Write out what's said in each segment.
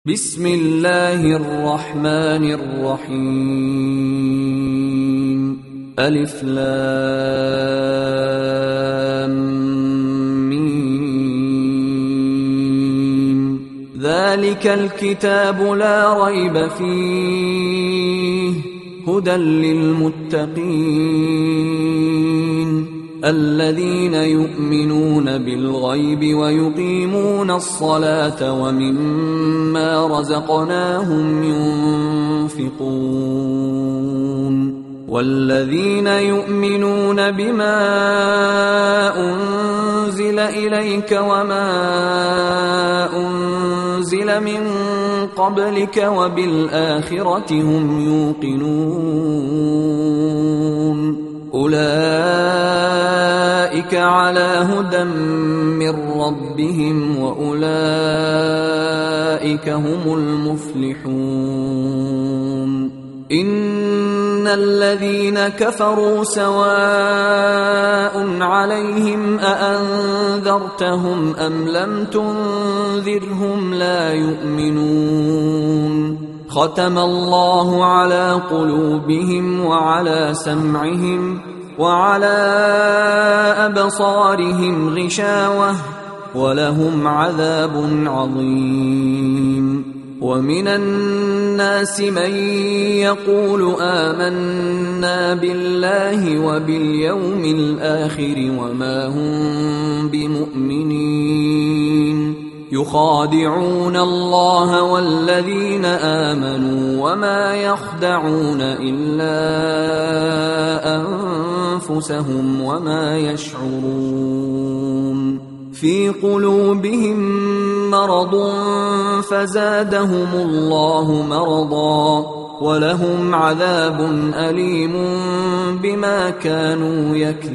بسم الله الرحمن الرحيم ألف لام ميم ذلك الكتاب لا ريب فيه هدى للمتقين الذين يؤمنون بالغيب ويقيمون الصلاة ومما رزقناهم ينفقون والذين يؤمنون بما أنزل إليك وما أنزل من قبلك وبالآخرة هم يوقنون أولئك على هدى من ربهم وأولئك هم المفلحون إن الذين كفروا سواء عليهم أأنذرتهم أم لم تنذرهم لا يؤمنون ختم الله على قلوبهم وعلى سمعهم وعلى أبصارهم غشاوة ولهم عذاب عظيم ومن الناس من يقول آمنا بالله وباليوم الآخر وما هم بمؤمنين يخادعون الله والذين آمنوا وما يخدعون إلا أنفسهم وما يشعرون في قلوبهم مرض فزادهم الله مرضا ولهم عذاب أليم بما كانوا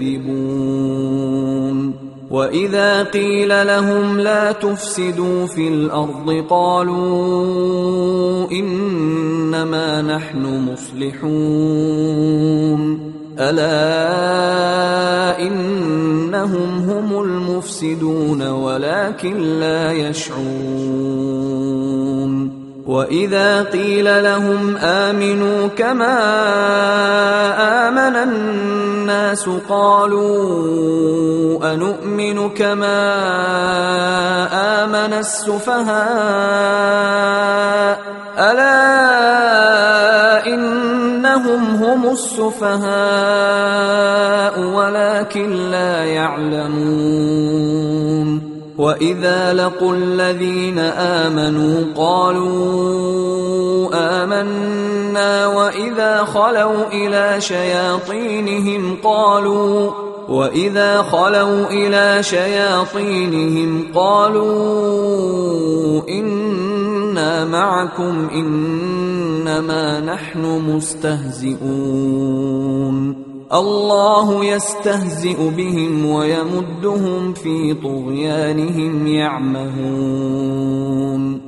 يكذبون وإذا قيل لهم لا تفسدوا في الأرض قالوا إنما نحن مصلحون ألا إنهم هم المفسدون ولكن لا يشعرون وإذا قيل لهم آمنوا كما آمن الناس قالوا أنؤمن كما آمن السفهاء ألا إنهم هم السفهاء ولكن لا يعلمون وإذا لقوا الذين آمنوا قالوا آمنا وإذا خلوا إلى شياطينهم قالوا إنا معكم إنما نحن مستهزئون الله يستهزئ بهم ويمدهم في طغيانهم يعمهون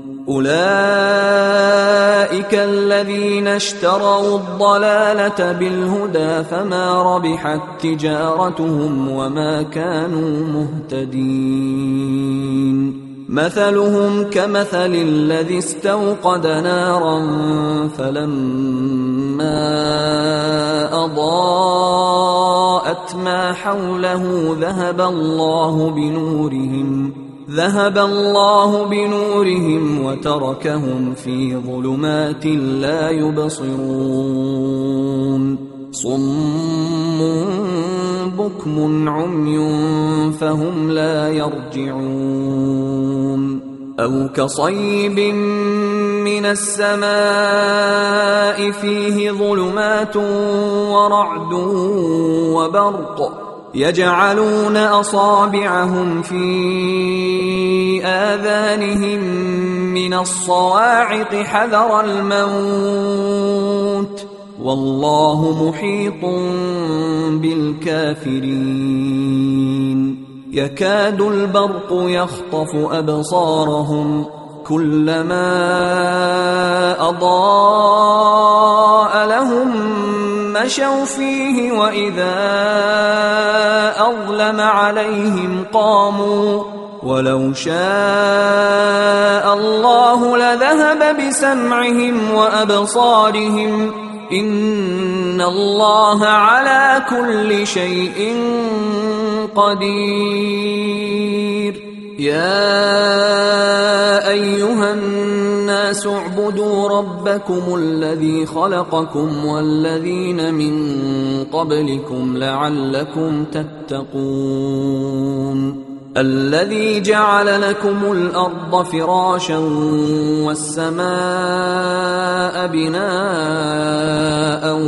أولئك الذين اشتروا الضلالة بالهدى فما ربحت تجارتهم وما كانوا مهتدين مثلهم كمثل الذي استوقد نارا فلما أضاءت ما حوله ذهب الله بنورهم وتركهم في ظلمات لا يبصرون صم بكم عمي فهم لا يرجعون أو كصيب من السماء فيه ظلمات ورعد وبرق يجعلون أصابعهم في آذانهم من الصواعق حذر الموت والله محيط بالكافرين يكاد البرق يخطف أبصارهم كلما أضاء لهم مشوا فيه وإذا أظلم عليهم قاموا ولو شاء الله لذهب بسمعهم وأبصارهم إن الله على كل شيء قدير. يا أيها الناس اعبدوا ربكم الذي خلقكم والذين من قبلكم لعلكم تتقون. الذي جعل لكم الأرض فراشا والسماء بناء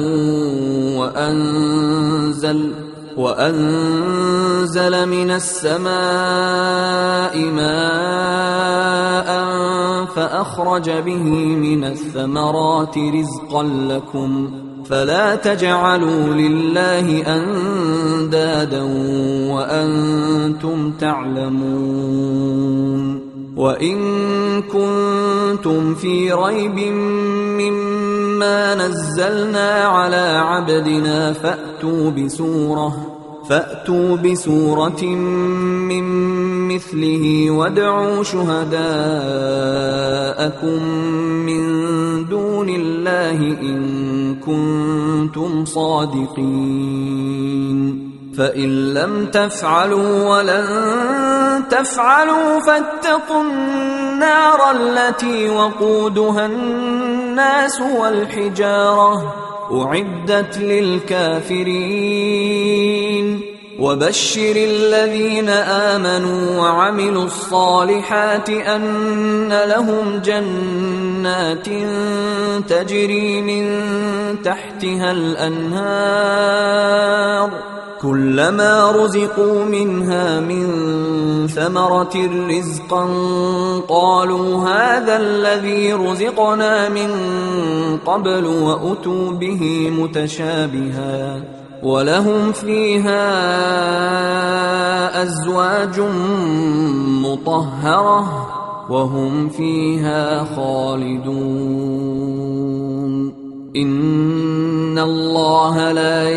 وأنزل من السماء ماء فأخرج به من الثمرات رزقا لكم فلا تجعلوا لله أندادا وأنتم تعلمون. وإن كنتم في ريب مما نزلنا على عبدنا فأتوا بسورة من مثله وادعوا شهداءكم من دون الله إن كنتم صادقين. فإن لم تفعلوا ولن تفعلوا فاتقوا النار التي وقودها الناس والحجارة أعدت للكافرين. وبشر الذين آمنوا وعملوا الصالحات أن لهم جنات تجري من تحتها الأنهار كلما رزقوا منها من ثمرة رزقا قالوا هذا الذي رزقنا من قبل وأتوا به متشابها ولهم فيها أزواج مطهرة وهم فيها خالدون. إن الله لا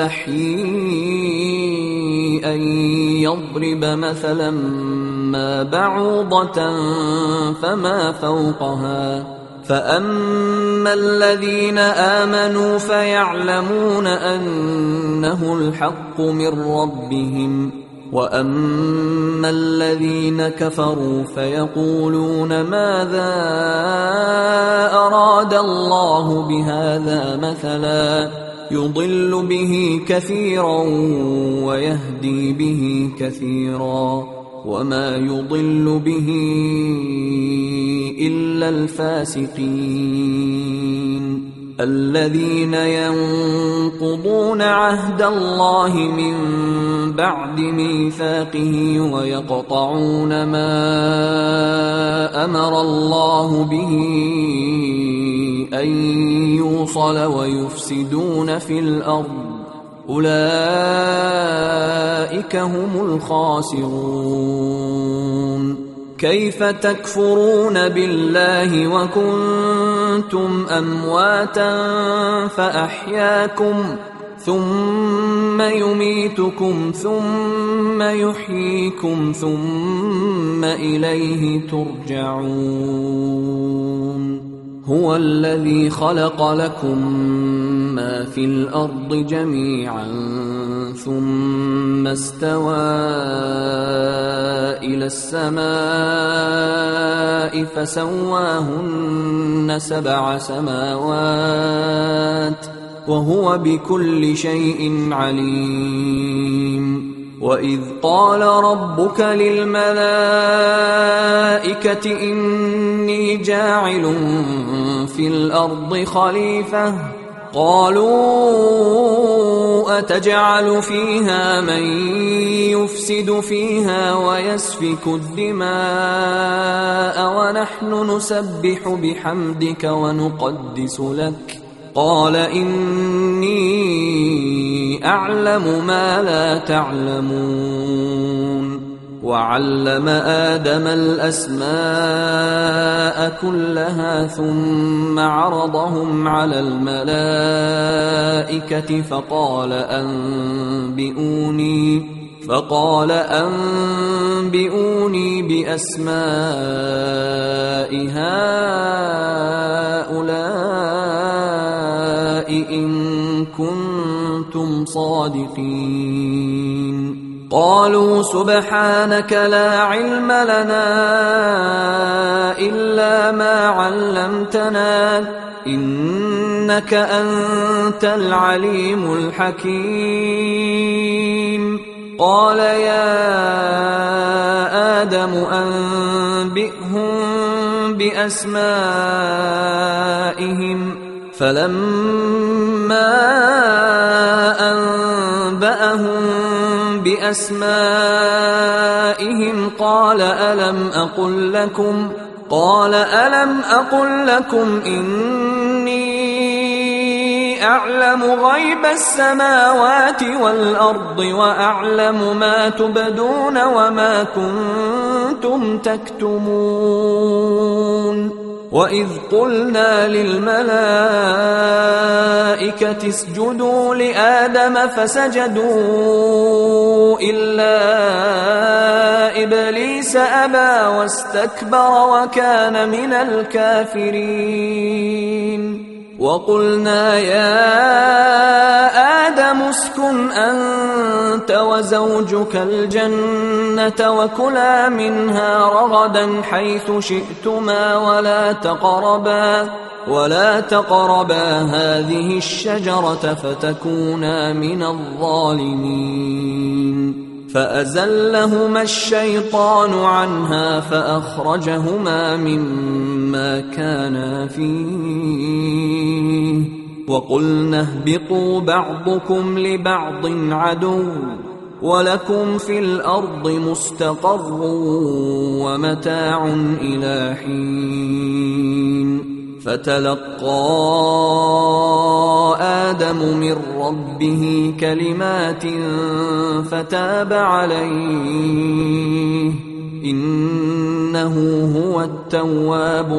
يستحيي أن يضرب مثلا ما بعوضة فما فوقها فأما الذين آمنوا فيعلمون أنه الحق من ربهم وأما الذين كفروا فيقولون ماذا أراد الله بهذا مثلا يضل به كثيرا ويهدي به كثيرا وما يضل به إلا الفاسقين الذين ينقضون عهد الله من بعد ميثاقه ويقطعون ما أمر الله به أن يوصل ويفسدون في الأرض أولئك هم الخاسرون. كيف تكفرون بالله وكنتم أمواتا فأحياكم ثم يميتكم ثم يحييكم ثم إليه ترجعون. هو الذي خلق لكم ما في الأرض جميعا ثم استوى إلى السماء فسواهن 7 سماوات وهو بكل شيء عليم. وإذ قال ربك للملائكة إني جاعل في الأرض خليفة قالوا أتجعل فيها من يفسد فيها ويسفك الدماء ونحن نسبح بحمدك ونقدس لك قال إني أعلم ما لا تعلمون. وعلم آدم الأسماء كلها ثم عرضهم على الملائكة فقال أنبئوني بأسماء هؤلاء إن كنتم صادقين. قالوا سبحانك لا علم لنا إلا ما علمتنا إنك أنت العليم الحكيم. قال يا آدم أنبئهم بأسمائهم فلما أنبأهم بأسمائهم قال ألم أقل لكم إني أعلم غيب السماوات والأرض وأعلم ما تبدون وما كنتم تكتمون. وإذ قلنا للملائكة اسجدوا لآدم فسجدوا إلا إبليس أبى واستكبر وكان من الكافرين. وقلنا يا آدم اسكن أنت وزوجك الجنة وكلا منها رغدا حيث شئتما ولا تقربا هذه الشجرة فتكونا من الظالمين. فأزلهما الشيطان عنها فأخرجهما مما كانا فيه وقلنا اهبطوا بعضكم لبعض عدو ولكم في الأرض مستقر ومتاع إلى حين. فتلقى آدم من ربه كلمات فتاب عليه إنه هو التواب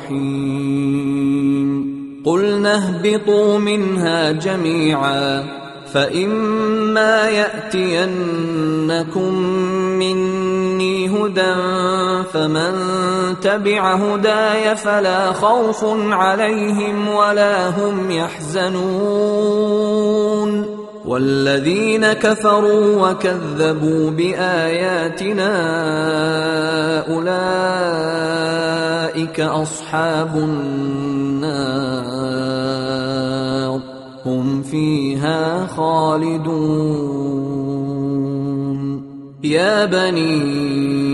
الرحيم. قلنا اهبطوا منها جميعا فإما يأتينكم مني هدى فمن تبع هداي فلا خوف عليهم ولا هم يحزنون. والذين كفروا وكذبوا بآياتنا أولئك أصحاب النار هم فيها خالدون. يا بني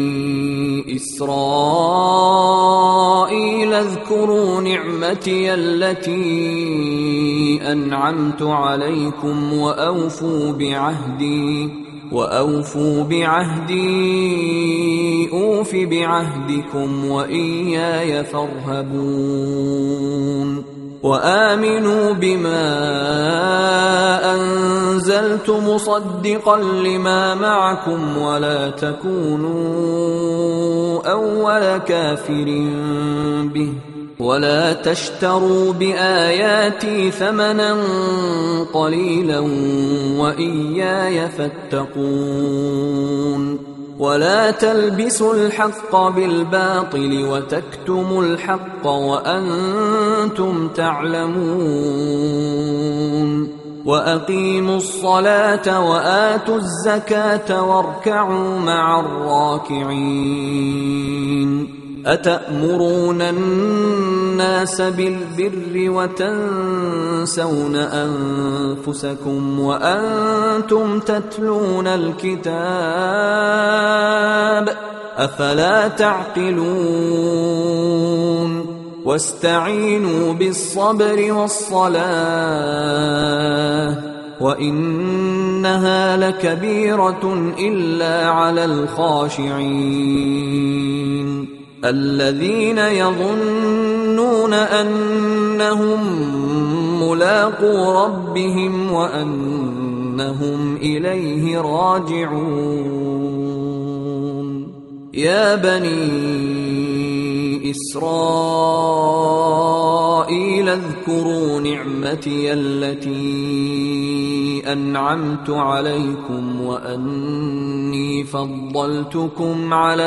إسرائيل اذكروا نعمتي التي أنعمت عليكم وأوفوا بعهدي أوف بعهدكم وإياي فارهبون. وآمنوا بما أنزلت مصدقا لما معكم ولا تكونوا أول كافر به ولا تشتروا بآياتي ثمنا قليلا وإياي فاتقون. ولا تلبسوا الحق بالباطل وتكتموا الحق وأنتم تعلمون. وأقيموا الصلاة وآتوا الزكاة واركعوا مع الراكعين. أتأمرون الناس بالبر وتنسون أنفسكم وأنتم تتلون الكتاب أفلا تعقلون. واستعينوا بالصبر والصلاة وإنها لكبيرة إلا على الخاشعين الذين يظنون أنهم ملاقو ربهم وأنهم إليه راجعون. يا بني إسرائيل اذكروا نعمتي التي أنعمت عليكم وأني فضلتكم على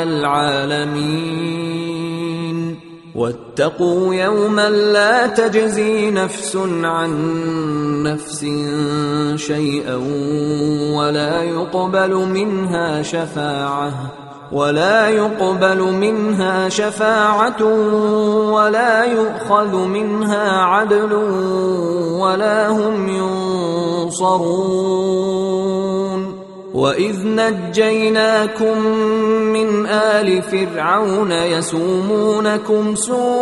العالمين واتقوا يوما لا تجزي نفس عن نفس شيئا ولا يقبل منها شفاعة ولا يؤخذ منها عدل ولا هم ينصرون. وإذ نجيناكم من آل فرعون يسومونكم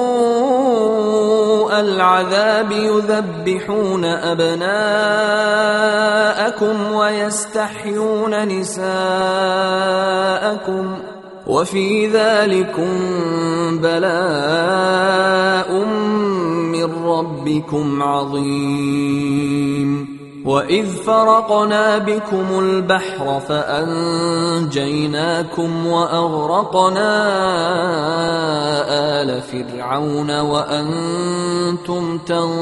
سوء العذاب يذبحون أبناءكم ويستحيون نساءكم وفي ذلكم بلاء من ربكم عظيم. وإذ فرقنا بكم البحر فأنجيناكم وأغرقنا آل فرعون وأنتم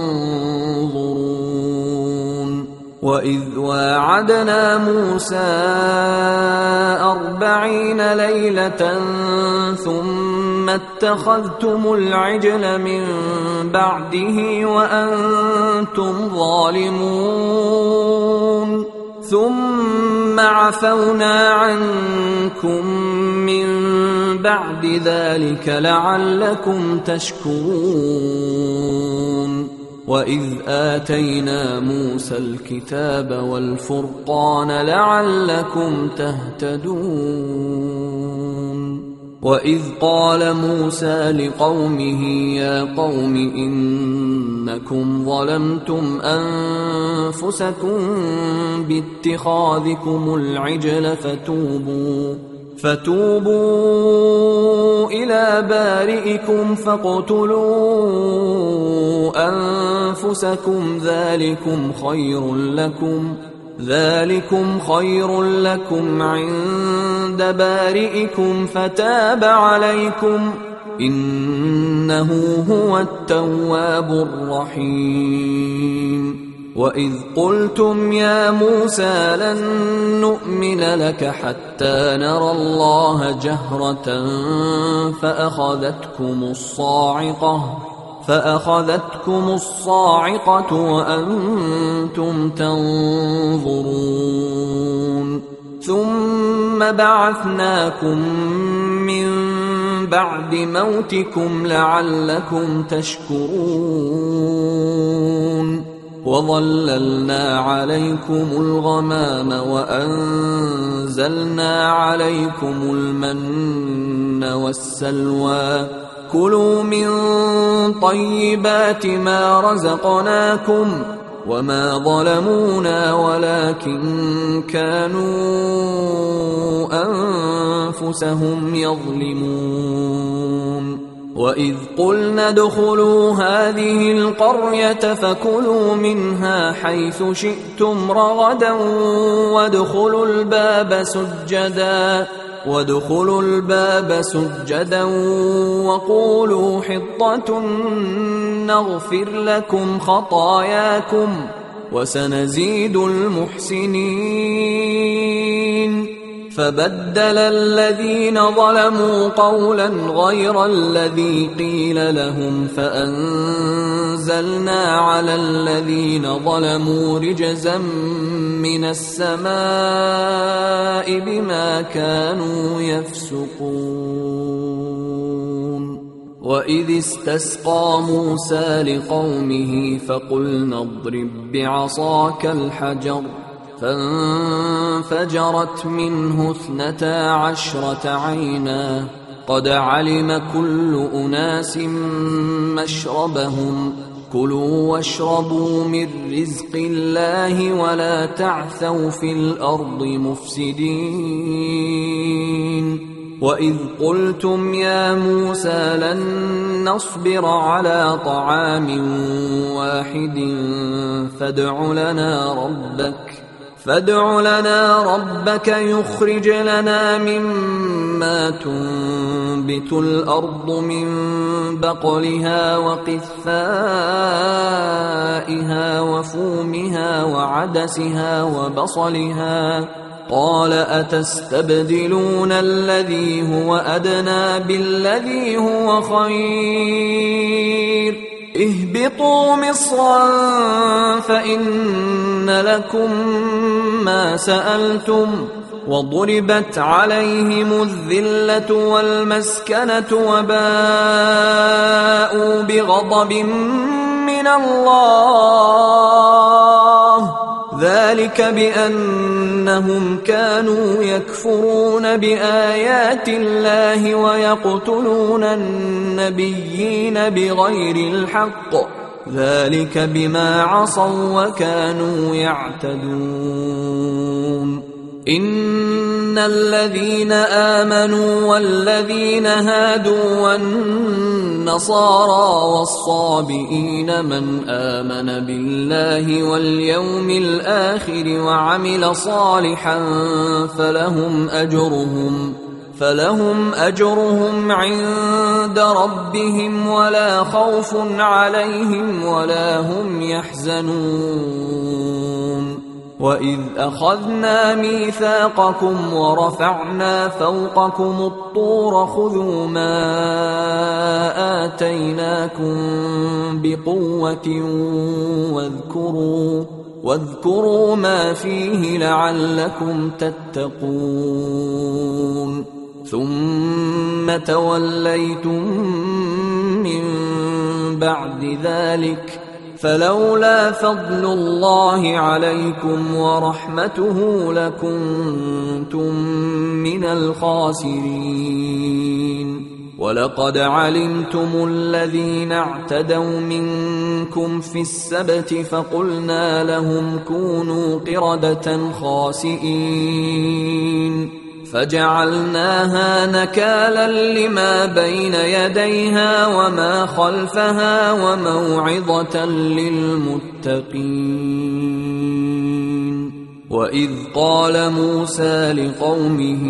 تنظرون. وإذ واعدنا موسى 40 ليلة ثم اتخذتم العجل من بعده وأنتم ظالمون ثم عفونا عنكم من بعد ذلك لعلكم تشكرون. وإذ آتينا موسى الكتاب والفرقان لعلكم تهتدون. وإذ قال موسى لقومه يا قوم إنكم ظلمتم أنفسكم باتخاذكم العجل فتوبوا إلى بارئكم فاقتلوا أنفسكم ذلكم خير لكم عند بارئكم فتاب عليكم إنه هو التواب الرحيم. وإذ قلتم يا موسى لن نؤمن لك حتى نرى الله جهرة فأخذتكم الصاعقة وأنتم تنظرون. ثم بعثناكم من بعد موتكم لعلكم تشكرون. وظللنا عليكم الغمام وأنزلنا عليكم المن والسلوى كلوا من طيبات ما رزقناكم وما ظلمونا ولكن كانوا أنفسهم يظلمون. وإذ قلنا ادخلوا هذه القرية فكلوا منها حيث شئتم رغدا وادخلوا الباب سجدا وقولوا حطة نغفر لكم خطاياكم وسنزيد المحسنين. فبدل الذين ظلموا قولا غير الذي قيل لهم فأنزلنا على الذين ظلموا رجزا من السماء بما كانوا يفسقون. وإذ استسقى موسى لقومه فقلنا اضرب بعصاك الحجر فانفجرت منه 12 عينا قد علم كل أناس مشربهم كلوا واشربوا من رزق الله ولا تعثوا في الأرض مفسدين. وإذ قلتم يا موسى لن نصبر على طعام واحد فادع فادع لنا ربك يخرج لنا مما تنبت الأرض من بقلها وقثائها وفومها وعدسها وبصلها. قال أتستبدلون الذي هو أدنى بالذي هو خير اهبطوا مصرا فإن لكم ما سألتم وضربت عليهم الذلة والمسكنة وباءوا بغضب من الله ذلك بأنهم كانوا يكفرون بآيات الله ويقتلون النبيين بغير الحق ذلك بما عصوا وكانوا يعتدون. إن الذين آمنوا والذين هادوا والنصارى والصابئين من آمن بالله واليوم الآخر وعمل صالحا فلهم أجرهم عند ربهم ولا خوف عليهم ولا هم يحزنون. وإذ أخذنا ميثاقكم ورفعنا فوقكم الطور خذوا ما آتيناكم بقوة واذكروا ما فيه لعلكم تتقون. ثم توليتم من بعد ذلك فلولا فضل الله عليكم ورحمته لكنتم من الخاسرين. ولقد علمتم الذين اعتدوا منكم في السبت فقلنا لهم كونوا قردة خاسئين فجعلناها نكالا لما بين يديها وما خلفها وموعظة للمتقين. وإذ قال موسى لقومه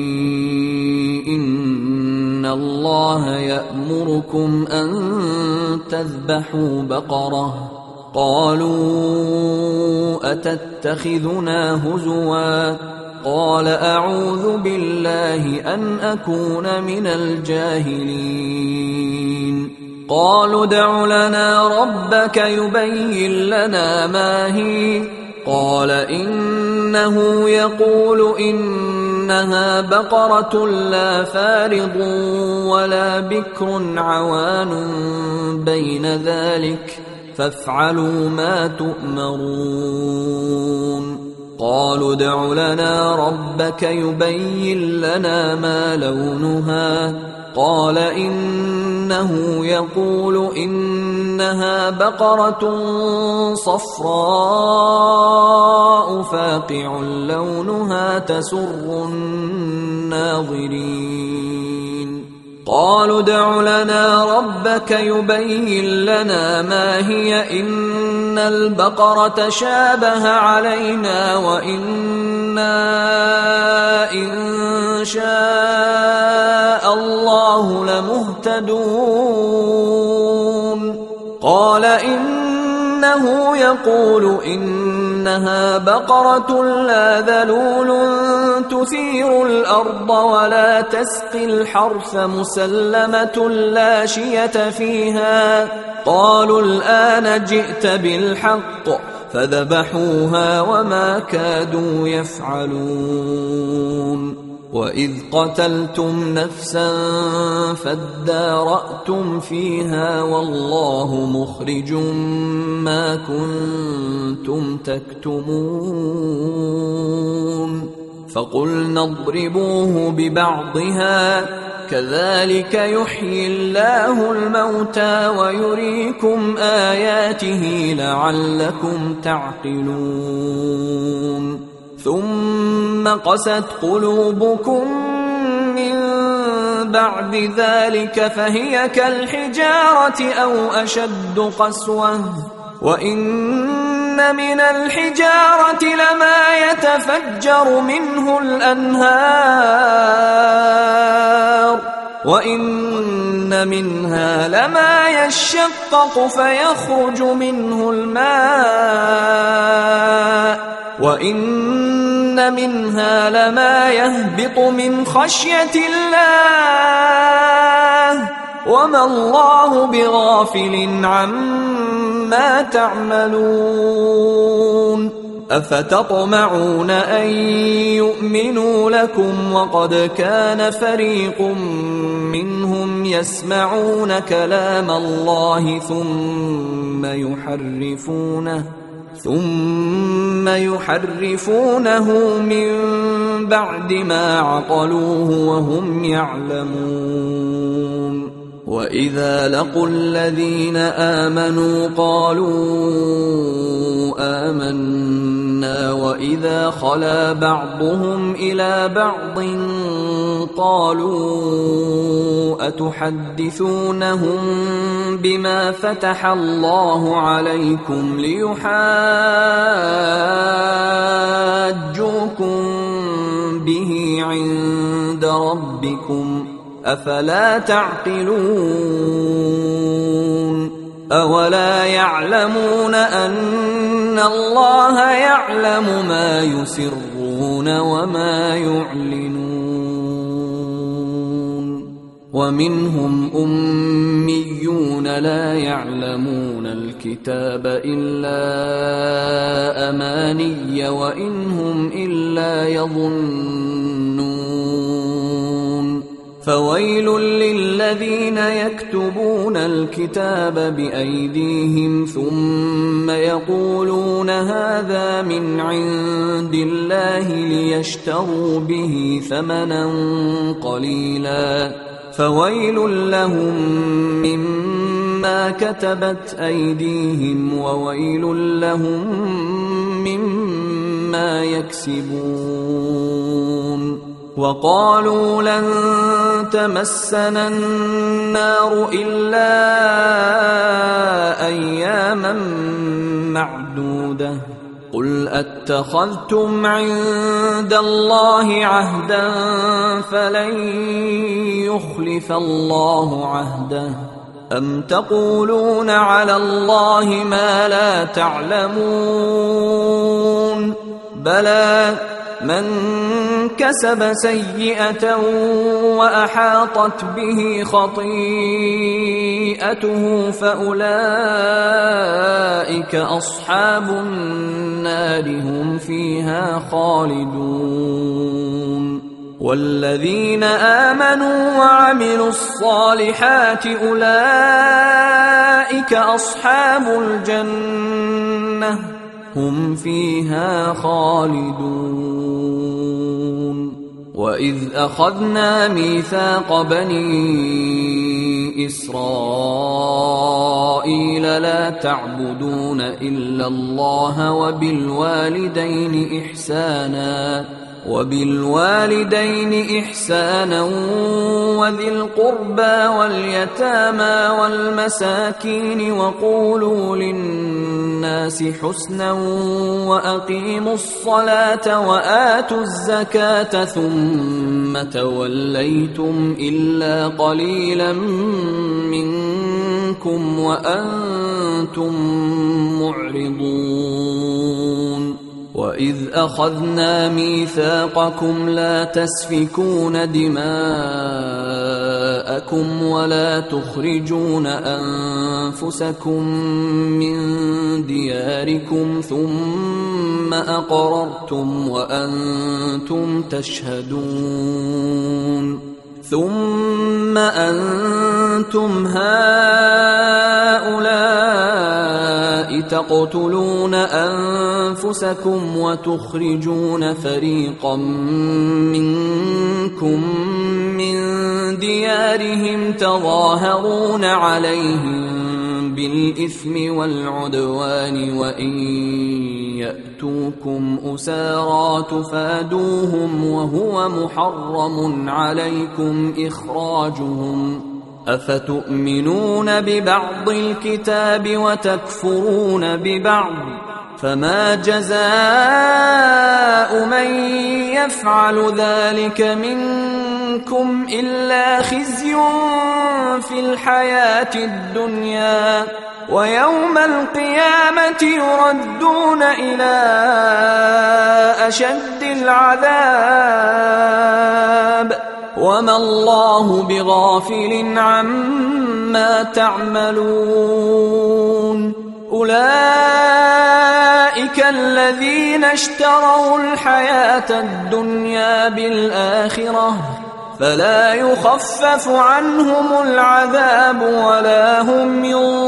إن الله يأمركم أن تذبحوا بقرة قالوا أتتخذنا هزوا قال أعوذ بالله أن أكون من الجاهلين. قالوا ادع لنا ربك يبين لنا ما هي قال إنه يقول إنها بقرة لا فارض ولا بكر عوان بين ذلك فافعلوا ما تؤمرون. قالوا ادع لنا ربك يبين لنا ما لونها قال إنه يقول إنها بقرة صفراء فاقع لونها تسر الناظرين. قالوا ادع لنا ربك يبين لنا ما هي إن البقرة شابه علينا وإنا إن شاء الله لمهتدون. قال إنه يقول إنها بقرة لا ذلول تثير الأرض ولا تسقي الحرث مسلمة لا شية فيها. قالوا الآن جئت بالحق فذبحوها وما كادوا يفعلون. وإذ قتلتم نفسا فادارأتم فيها والله مخرج ما كنتم تكتمون. فقلنا اضربوه ببعضها كذلك يحيي الله الموتى ويريكم آياته لعلكم تعقلون. ثم قست قلوبكم من بعد ذلك فهي كالحجارة أو أشد قسوة وإن من الحجارة لما يتفجر منه الأنهار وإن منها لما يشقق فيخرج منه الماء وإن منها لما يهبط من خشية الله وما الله بغافل عما تعملون أفتطمعون أن يؤمنوا لكم وقد كان فريق منهم يسمعون كلام الله ثم يحرفونه من بعد ما عقلوه وهم يعلمون وإذا لقوا الذين آمنوا قالوا آمنا وإذا خلا بعضهم إلى بعض قالوا أتحدثونهم بما فتح الله عليكم ليحاجوكم به عند ربكم أفلا تعقلون أولا يعلمون أن الله يعلم ما يسرون وما يعلنون ومنهم أميون لا يعلمون الكتاب إلا أماني وإنهم إلا يظنون فويل للذين يكتبون الكتاب بأيديهم ثم يقولون هذا من عند الله ليشتروا به ثمنا قليلا فويل لهم مما كتبت أيديهم وويل لهم مما يكسبون وقالوا لن تمسنا النار إلا أياما معدودة قل أتخذتم عند الله عهدا فلن يخلف الله عهده أم تقولون على الله ما لا تعلمون بلى من كسب سيئة وأحاطت به خطيئته فأولئك أصحاب النار هم فيها خالدون والذين آمنوا وعملوا الصالحات أولئك أصحاب الجنة هم فيها خالدون وإذ أخذنا ميثاق بني إسرائيل لا تعبدون إلا الله وبالوالدين إحسانا وذي القربى واليتامى والمساكين وقولوا للناس حسنا وأقيموا الصلاة وآتوا الزكاة ثم توليتم إلا قليلا منكم وأنتم معرضون وإذ أخذنا ميثاقكم لا تسفكون دماءكم ولا تخرجون أنفسكم من دياركم ثم أقررتم وأنتم تشهدون ثم أنتم هؤلاء تقتلون أنفسكم وتخرجون فريقا منكم من ديارهم تظاهرون عليهم بالإثم والعدوان وإن يأتوكم أسارى تفادوهم وهو محرم عليكم إخراجهم أفتؤمنون ببعض الكتاب وتكفرون ببعض فما جزاء من يفعل ذلك منكم إلا خزي في الحياة الدنيا ويوم القيامة يردون إلى أشد العذاب وما الله بغافل عما تعملون أولئك الذين اشتروا الحياة الدنيا بالآخرة فلا يخفف عنهم العذاب ولا هم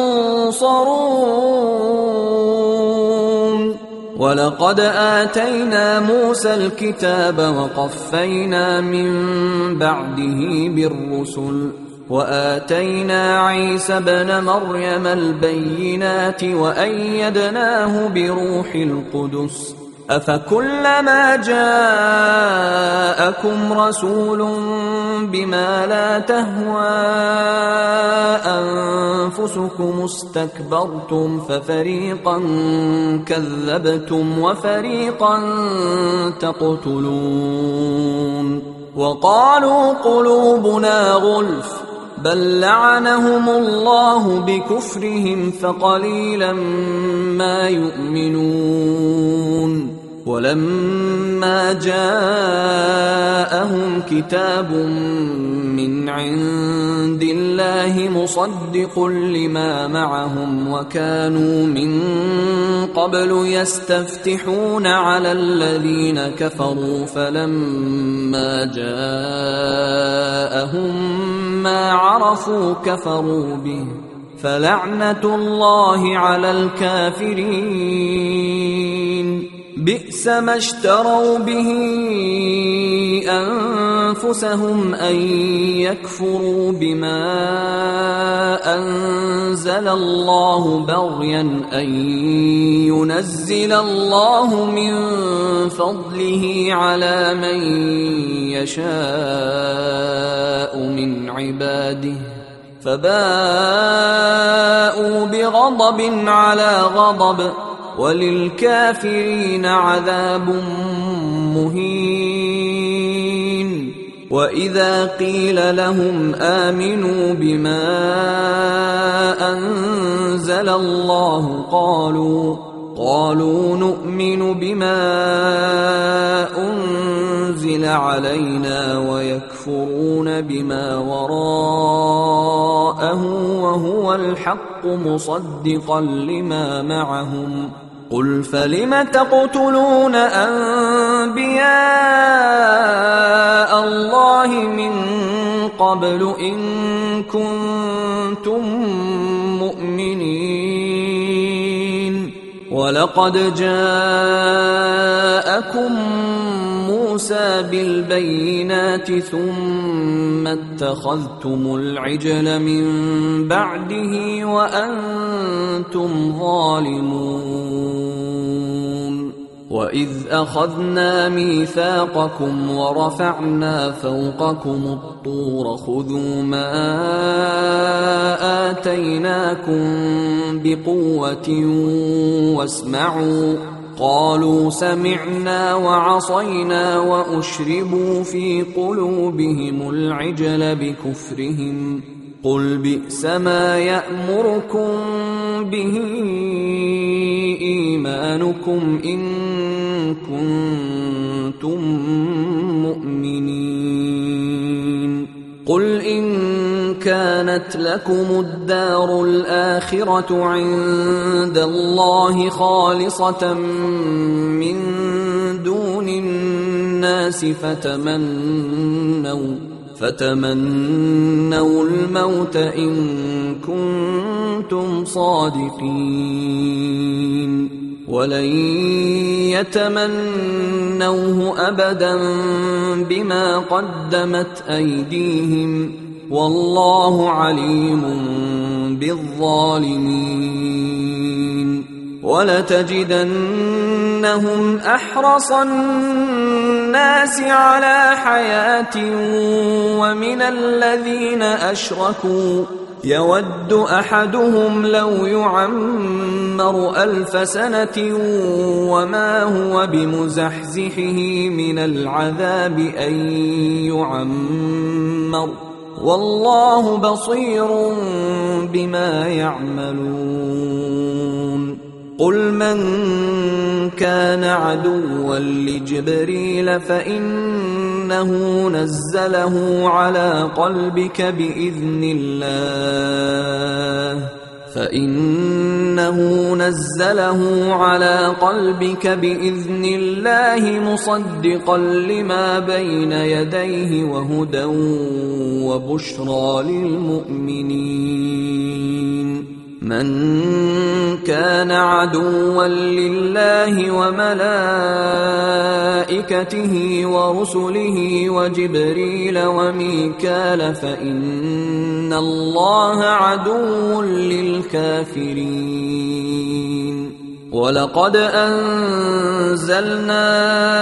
ينصرون ولقد آتينا موسى الكتاب وقفينا من بعده بالرسل وآتينا عيسى ابن مريم البينات وأيدناه بروح القدس أفكلما جاءكم رسول بما لا تهوى أنفسكم استكبرتم ففريقا كذبتم وفريقا تقتلون وقالوا قلوبنا غلف بل لعنهم الله بكفرهم فقليلا ما يؤمنون ولما جاءهم كتاب من عند الله مصدق لما معهم وكانوا من قبل يستفتحون على الذين كفروا فلما جاءهم ما عرفوا كفروا به فلعنة الله على الكافرين بئس ما اشتروا به أنفسهم أن يكفروا بما أنزل الله بغيا أن ينزل الله من فضله على من يشاء من عباده فباءوا بغضب على غضب وللكافرين عذاب مهين وإذا قيل لهم آمنوا بما أنزل الله قالوا نؤمن بما أنزل علينا ويكفرون بما وراءه وهو الحق مصدقا لما معهم قل فلم تقتلون أنبياء الله من قبل إن كنتم مؤمنين ولقد جاءكم موسى بالبينات ثم اتخذتم العجل من بعده وأنتم ظالمون وإذ أخذنا ميثاقكم ورفعنا فوقكم الطور خذوا ما آتيناكم بقوة واسمعوا قالوا سمعنا وعصينا وأشربوا في قلوبهم العجل بكفرهم قل بئس ما يأمركم به إيمانكم إن كنتم مؤمنين قل إن كانت لكم الدار الآخرة عند الله خالصة من دون الناس فتمنوا الموت إن كنتم صادقين ولن يتمنوه أبدا بما قدمت أيديهم والله عليم بالظالمين ولتجدنهم أحرص الناس على حياة ومن الذين أشركوا يود أحدهم لو يعمر 1000 سنة وما هو بمزحزحه من العذاب أن يعمر والله بصير بما يعملون قل من كان عدوا لجبريل فإنه نزله على قلبك بإذن الله مصدقا لما بين يديه وهدى وبشرى للمؤمنين من كان عدوا لله وملائكته ورسله وجبريل وميكال فإن الله عدو للكافرين ولقد أنزلنا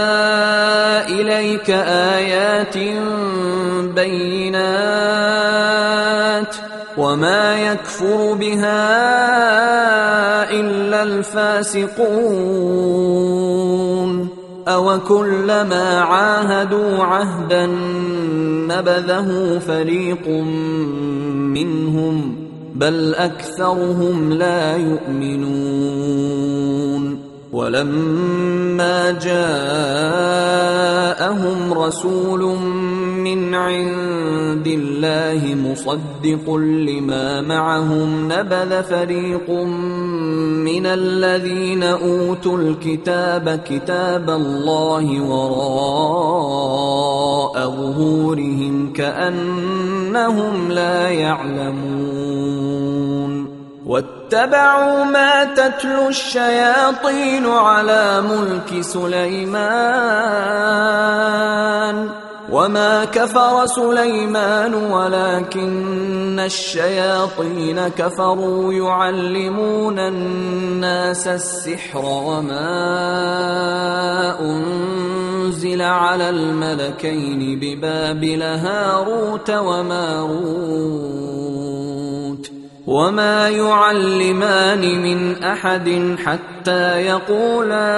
إليك آيات بينات وما يكفر بها إلا الفاسقون أوكلما عاهدوا عهدا نبذه فريق منهم بل أكثرهم لا يؤمنون ولما جاءهم رسول من عند الله مصدق لما معهم نبذ فريق من الذين أوتوا الكتاب كتاب الله وراء ظهورهم كأنهم لا يعلمون واتبعوا ما تتلو الشياطين على ملك سليمان وما كفر سليمان ولكن الشياطين كفروا يعلمون الناس السحر وما أنزل على الملكين ببابل هاروت وماروت وما يعلمان من أحد حتى يقولا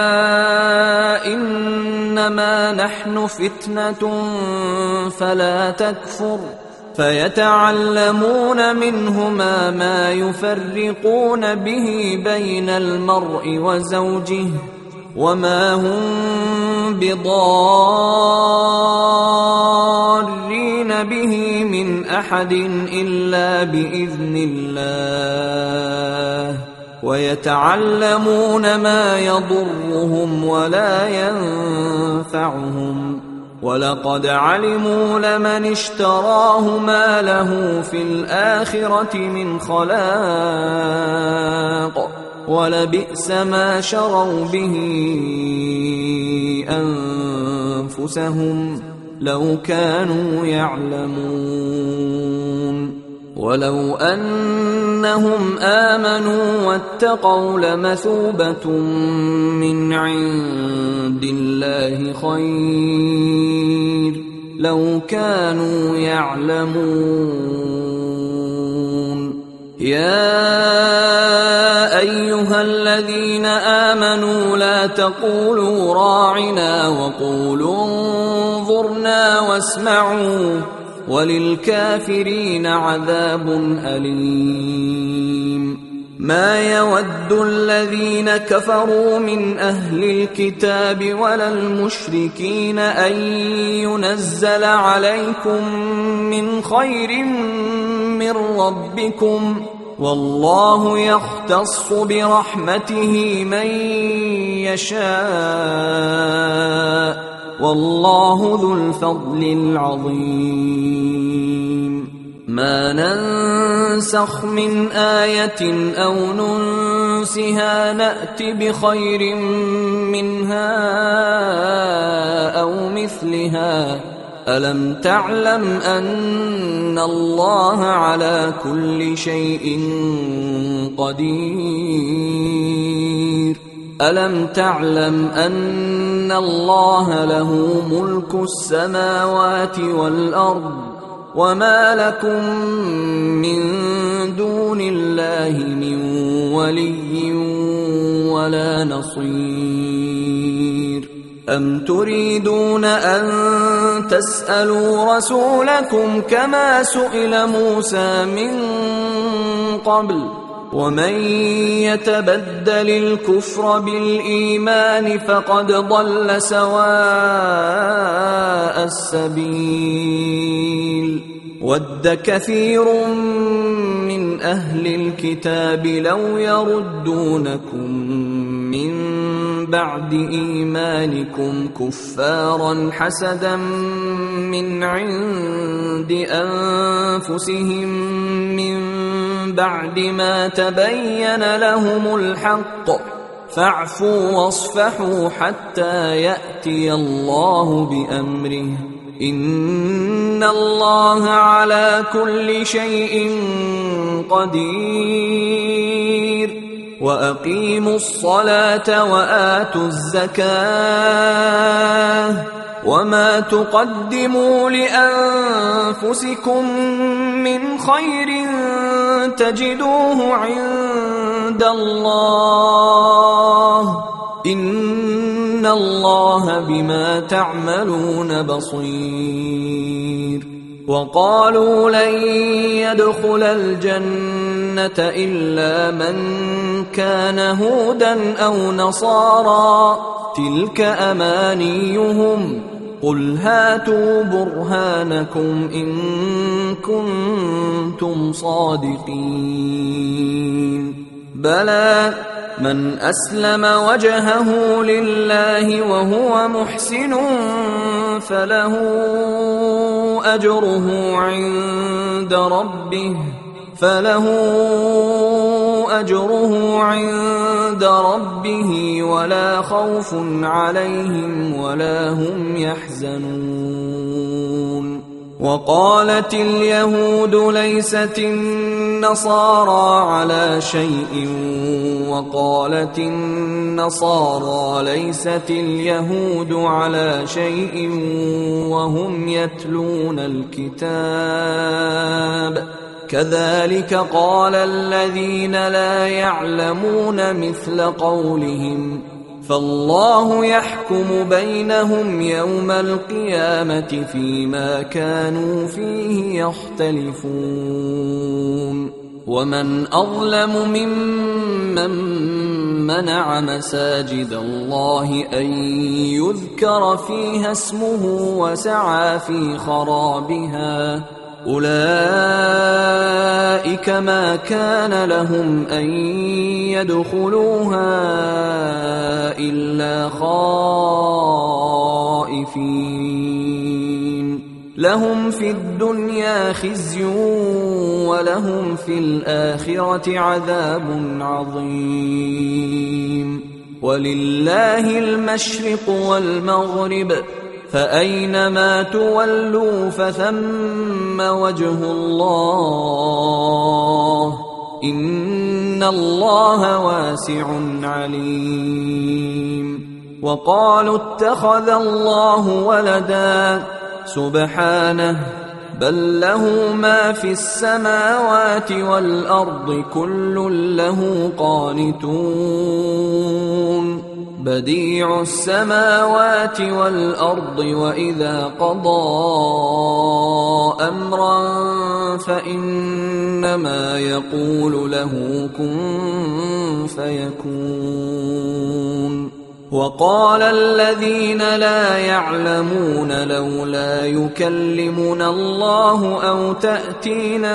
إنما نحن فتنة فلا تكفر فيتعلمون منهما ما يفرقون به بين المرء وزوجه وما هم بضارين به من أحد إلا بإذن الله ويتعلمون ما يضرهم ولا ينفعهم ولقد علموا لمن اشتراه ما له في الآخرة من خلاق ولبئس ما شروا به أنفسهم لو كانوا يعلمون ولو أنهم آمنوا واتقوا لمثوبة من عند الله خير لو كانوا يعلمون يا أيها الذين آمنوا لا تقولوا راعنا وقولوا انظرنا واسمعوا وللكافرين عذاب أليم ما يود الذين كفروا من أهل الكتاب ولا المشركين أن ينزل عليكم من خير من ربكم والله يختص برحمته من يشاء والله ذو الفضل العظيم ما ننسخ من آية أو ننسها نأت بخير منها أو مثلها ألم تعلم أن الله على كل شيء قدير ألم تعلم أن الله له ملك السماوات والأرض وما لكم من دون الله من ولي ولا نصير أم تريدون أن تسألوا رسولكم كما سئل موسى من قبل ومن يتبدل الكفر بالإيمان فقد ضل سواء السبيل ود كثير من أهل الكتاب لو يردونكم من بعد إيمانكم كفارا حسدا من عند أنفسهم من بعد ما تبين لهم الحق فاعفوا واصفحوا حتى يأتي الله بأمره إن الله على كل شيء قدير وأقيموا الصلاة وآتوا الزكاة وما تقدموا لأنفسكم من خير تجدوه عند الله إن الله بما تعملون بصير وقالوا لن يدخل الجنة إلا من كان هودا أو نصارى تلك أمانيهم قل هاتوا برهانكم إن كنتم صادقين بلى من أسلم وجهه لله وهو محسن فله أجره عند ربه ولا خوف عليهم ولا هم يحزنون وقالت اليهود ليست النصارى على شيء وقالت النصارى ليست اليهود على شيء وهم يتلون الكتاب كذلك قال الذين لا يعلمون مثل قولهم فالله يحكم بينهم يوم القيامة فيما كانوا فيه يختلفون ومن أظلم ممن منع مساجد الله أن يذكر فيها اسمه وسعى في خرابها أولئك ما كان لهم أن يدخلوها إلا خائفين لهم في الدنيا خزي ولهم في الآخرة عذاب عظيم ولله المشرق والمغرب فأينما تولوا فثم وجه الله إن الله واسع عليم وقالوا اتخذ الله ولدا سبحانه بل له ما في السماوات والأرض كل له قانتون بديع السماوات والأرض وإذا قضى أمرا فإنما يقول له كن فيكون وقال الذين لا يعلمون لولا يكلمنا الله أو تأتينا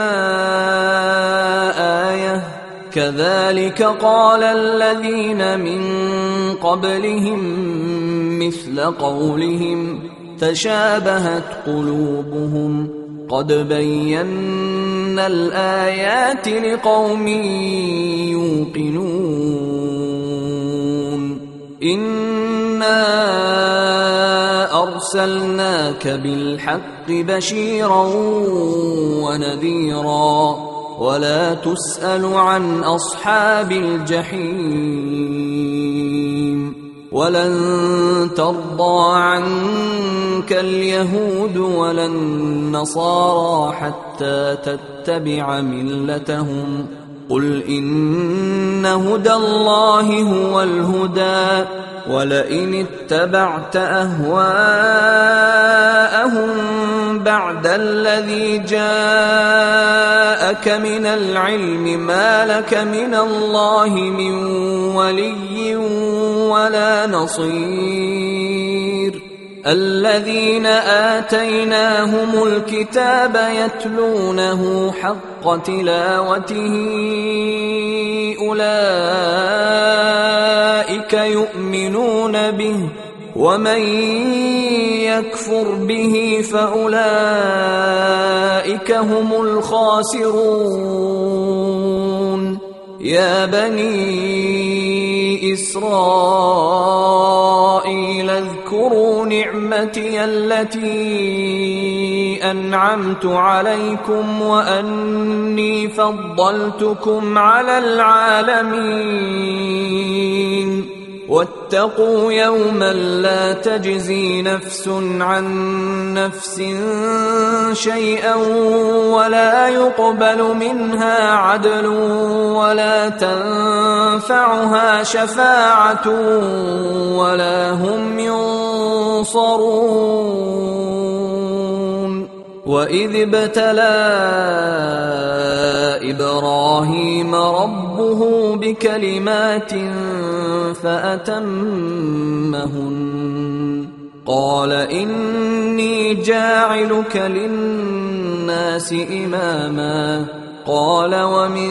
آية كذلك قال الذين من قبلهم مثل قولهم تشابهت قلوبهم قد بينا الآيات لقوم يوقنون إنا أرسلناك بالحق بشيرا ونذيرا ولا تسأل عن أصحاب الجحيم ولن ترضى عنك اليهود ولا النصارى حتى تتبع ملتهم قل إن هدى الله هو الهدى ولئن اتبعت أهواءهم بعد الذي جاءك من العلم ما لك من الله من ولي ولا نصير الذين آتيناهم الكتاب يتلونه حق تلاوته أولئك يؤمنون به ومن يكفر به فأولئك هم الخاسرون يا بني إسرائيل اذكروا نعمتي التي أنعمت عليكم وأني فضلتكم على العالمين واتقوا يوما لا تجزي نفس عن نفس شيئا ولا يقبل منها عدل ولا تنفعها شفاعة ولا هم ينصرون وإذ ابتلى إبراهيم ربه بكلمات فأتمهن قال إني جاعلك للناس إماما قال ومن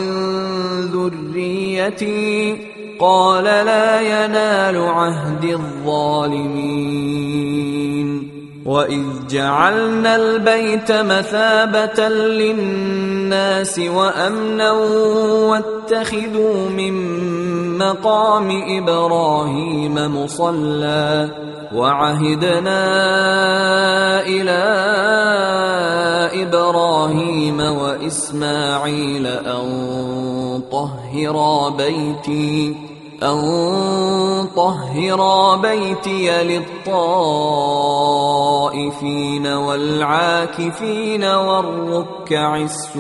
ذريتي قال لا ينال عهد الظالمين وإذ جعلنا البيت مثابة للناس وأمنا واتخذوا من مقام إبراهيم مصلى وعهدنا إلى إبراهيم وإسماعيل أن طهرا بيتي للطائفين والعاكفين والركع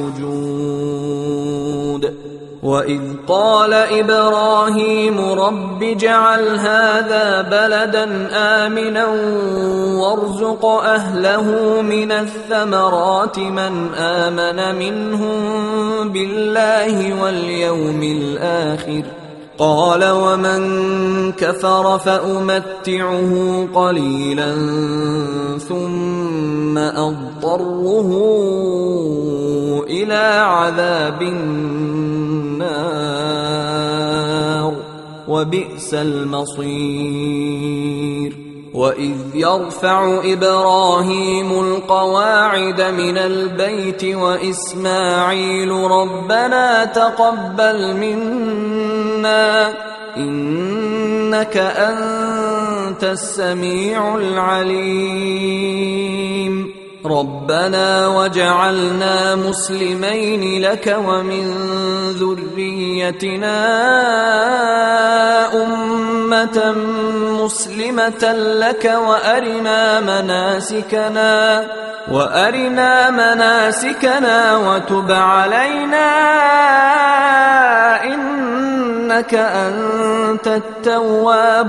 السجود وإذ قال إبراهيم رب اجعل هذا بلدا آمنا وارزق أهله من الثمرات من آمن منهم بالله واليوم الآخر قال ومن كفر فأمتعه قليلا ثم أضطره إلى عذاب النار وبئس المصير وإذ يرفع إبراهيم القواعد من البيت وإسماعيل ربنا تقبل منا إنك أنت السميع العليم ربنا وجعلنا مسلمين لك ومن ذريتنا أمة مسلمة لك وأرنا مناسكنا وتب علينا إنك أنت التواب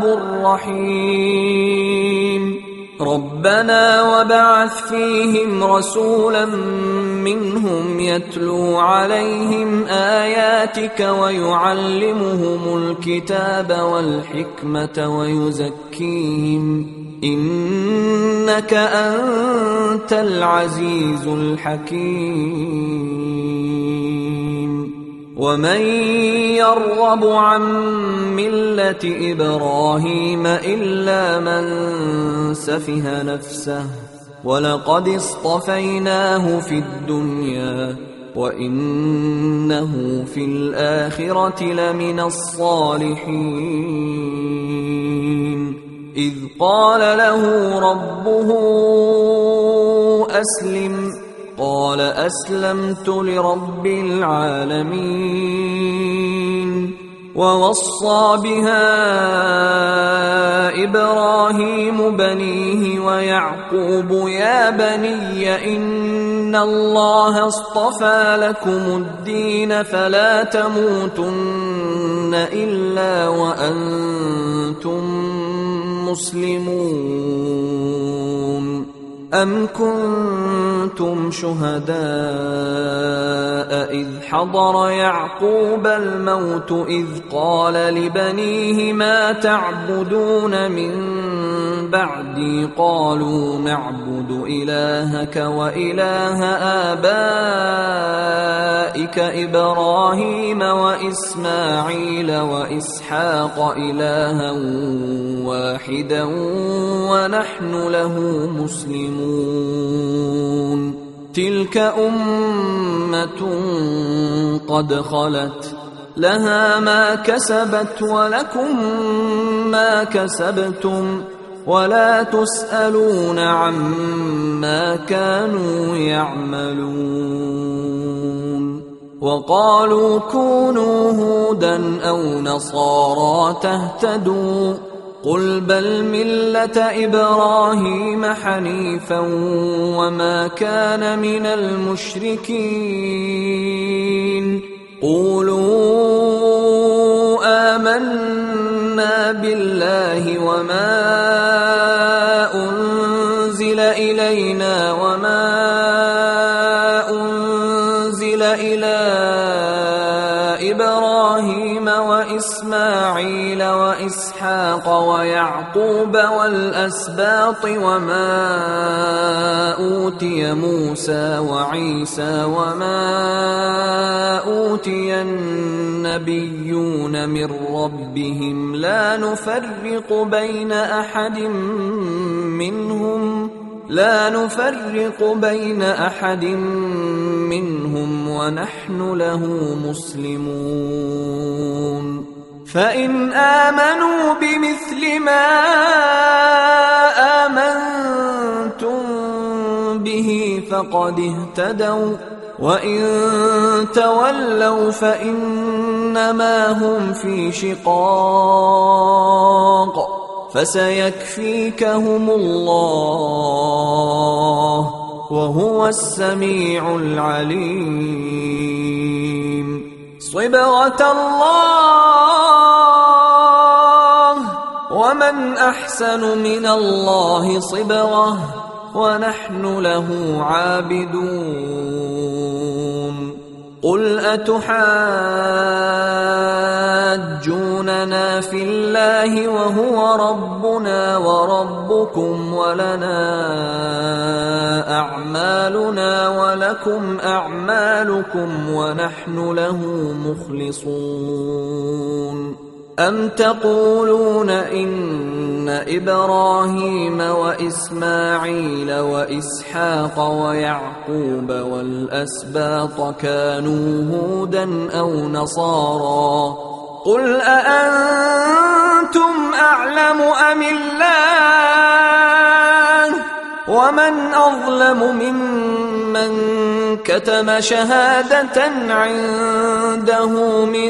الرحيم ربنا وابعث فيهم رسولا منهم يتلو عليهم آياتك ويعلمهم الكتاب والحكمة ويزكيهم إنك أنت العزيز الحكيم ومن يرغب عن ملة إبراهيم إلا من سفه نفسه ولقد اصطفيناه في الدنيا وإنه في الآخرة لمن الصالحين إذ قال له ربه أسلم قال أسلمت لرب العالمين ووصى بها إبراهيم بنيه ويعقوب يا بني إن الله اصطفى لكم الدين فلا تموتن إلا وأنتم مسلمون أم كنتم شهداء إذ حضر يعقوب الموت إذ قال لبنيه ما تعبدون من بعدي قالوا نعبد إلهك وإله آبائك إبراهيم وإسماعيل وإسحاق إلها واحدا ونحن له مسلمون تلك أمة قد خلت لها ما كسبت ولكم ما كسبتم ولا تسألون عما كانوا يعملون وقالوا كونوا هودا أو نصارى تهتدوا قل بل ملة إبراهيم حنيفا وما كان من المشركين قولوا آمنا بالله وما أنزل إلينا وما أنزل إلى إبراهيم وإسماعيل وإسحاق ويعقوب والأسباط وما أوتي موسى وعيسى وما أوتي النبيون من ربهم لا نفرق بين أحد منهم ونحن له مسلمون فإن آمنوا بمثل ما آمنتم به فقد اهتدوا وإن تولوا فإنما هم في شقاق فسيكفيكهم الله وهو السميع العليم صبغة الله ومن أحسن من الله صبغة ونحن له عابدون قل أتحاجوننا في الله وهو ربنا وربكم ولنا أعمالنا ولكم أعمالكم ونحن له مخلصون أم تقولون إن إبراهيم وإسماعيل وإسحاق ويعقوب والأسباط كانوا هودا أو نصارى قل أأنتم أعلم أم الله ومن أظلم ممن كتم شهادة عنده من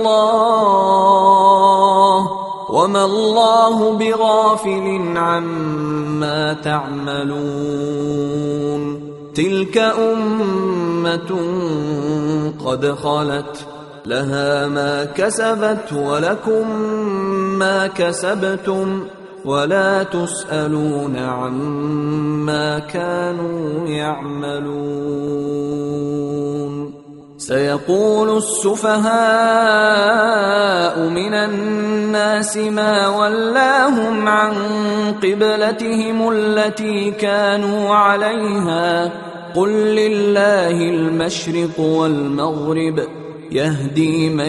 الله وما الله بغافل عما تعملون تلك أمة قد خلت لها ما كسبت ولكم ما كسبتم ولا تسألون عما كانوا يعملون سيقول السفهاء من الناس ما ولاهم عن قبلتهم التي كانوا عليها قل لله المشرق والمغرب يهدي من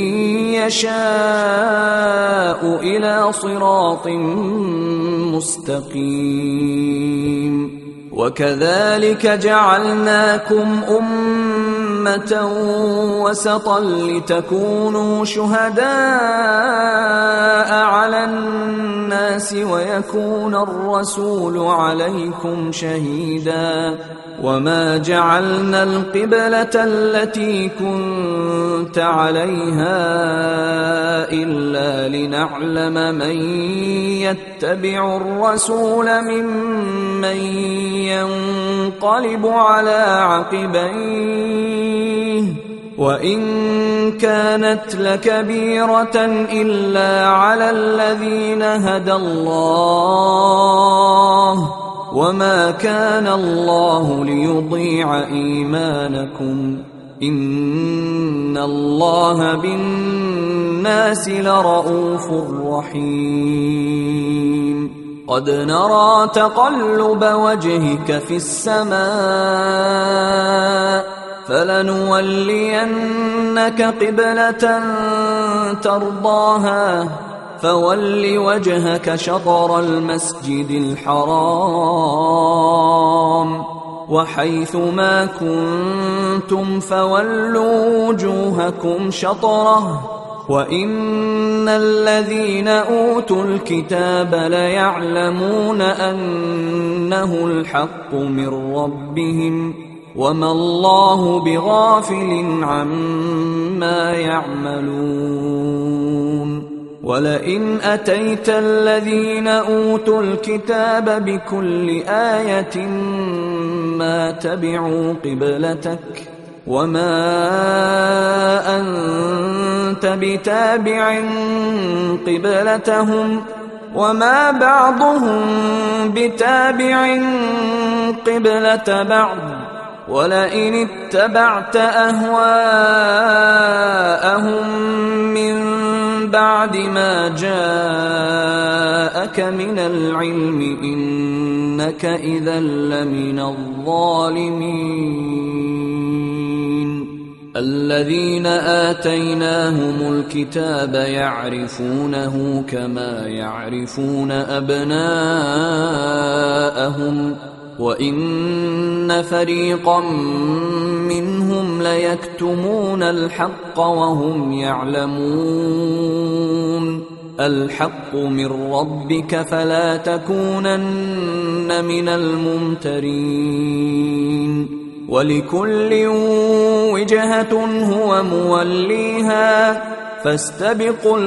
يشاء إلى صراط مستقيم وكذلك جعلناكم أمة وسطا لتكونوا شهداء على الناس ويكون الرسول عليكم شهيدا وما جعلنا القبلة التي كنت عليها إلا لنعلم من يتبع الرسول ممن ينقلب على عقبيه وإن كانت لكبيرة إلا على الذين هدى الله وما كان الله ليضيع إيمانكم إن الله بالناس لرءوف رحيم قد نرى تقلب وجهك في السماء فلنولينك قبلة ترضاها فول وجهك شطر المسجد الحرام وحيث ما كنتم فولوا وجوهكم شطره وإن الذين أوتوا الكتاب ليعلمون أنه الحق من ربهم وما الله بغافل عما يعملون ولئن أتيت الذين أوتوا الكتاب بكل آية ما تبعوا قبلتك وما أنت بتابع قبلتهم وما بعضهم بتابع قبلة بعض ولئن اتبعت أهواءهم من بعد ما جاءك من العلم إنك إذا لمن الظالمين الذين آتيناهم الكتاب يعرفونه كما يعرفون أبناءهم وإن فريقا منهم ليكتمون الحق وهم يعلمون الحق من ربك فلا تكونن من الممترين ولكل وجهة هو موليها فاستبقوا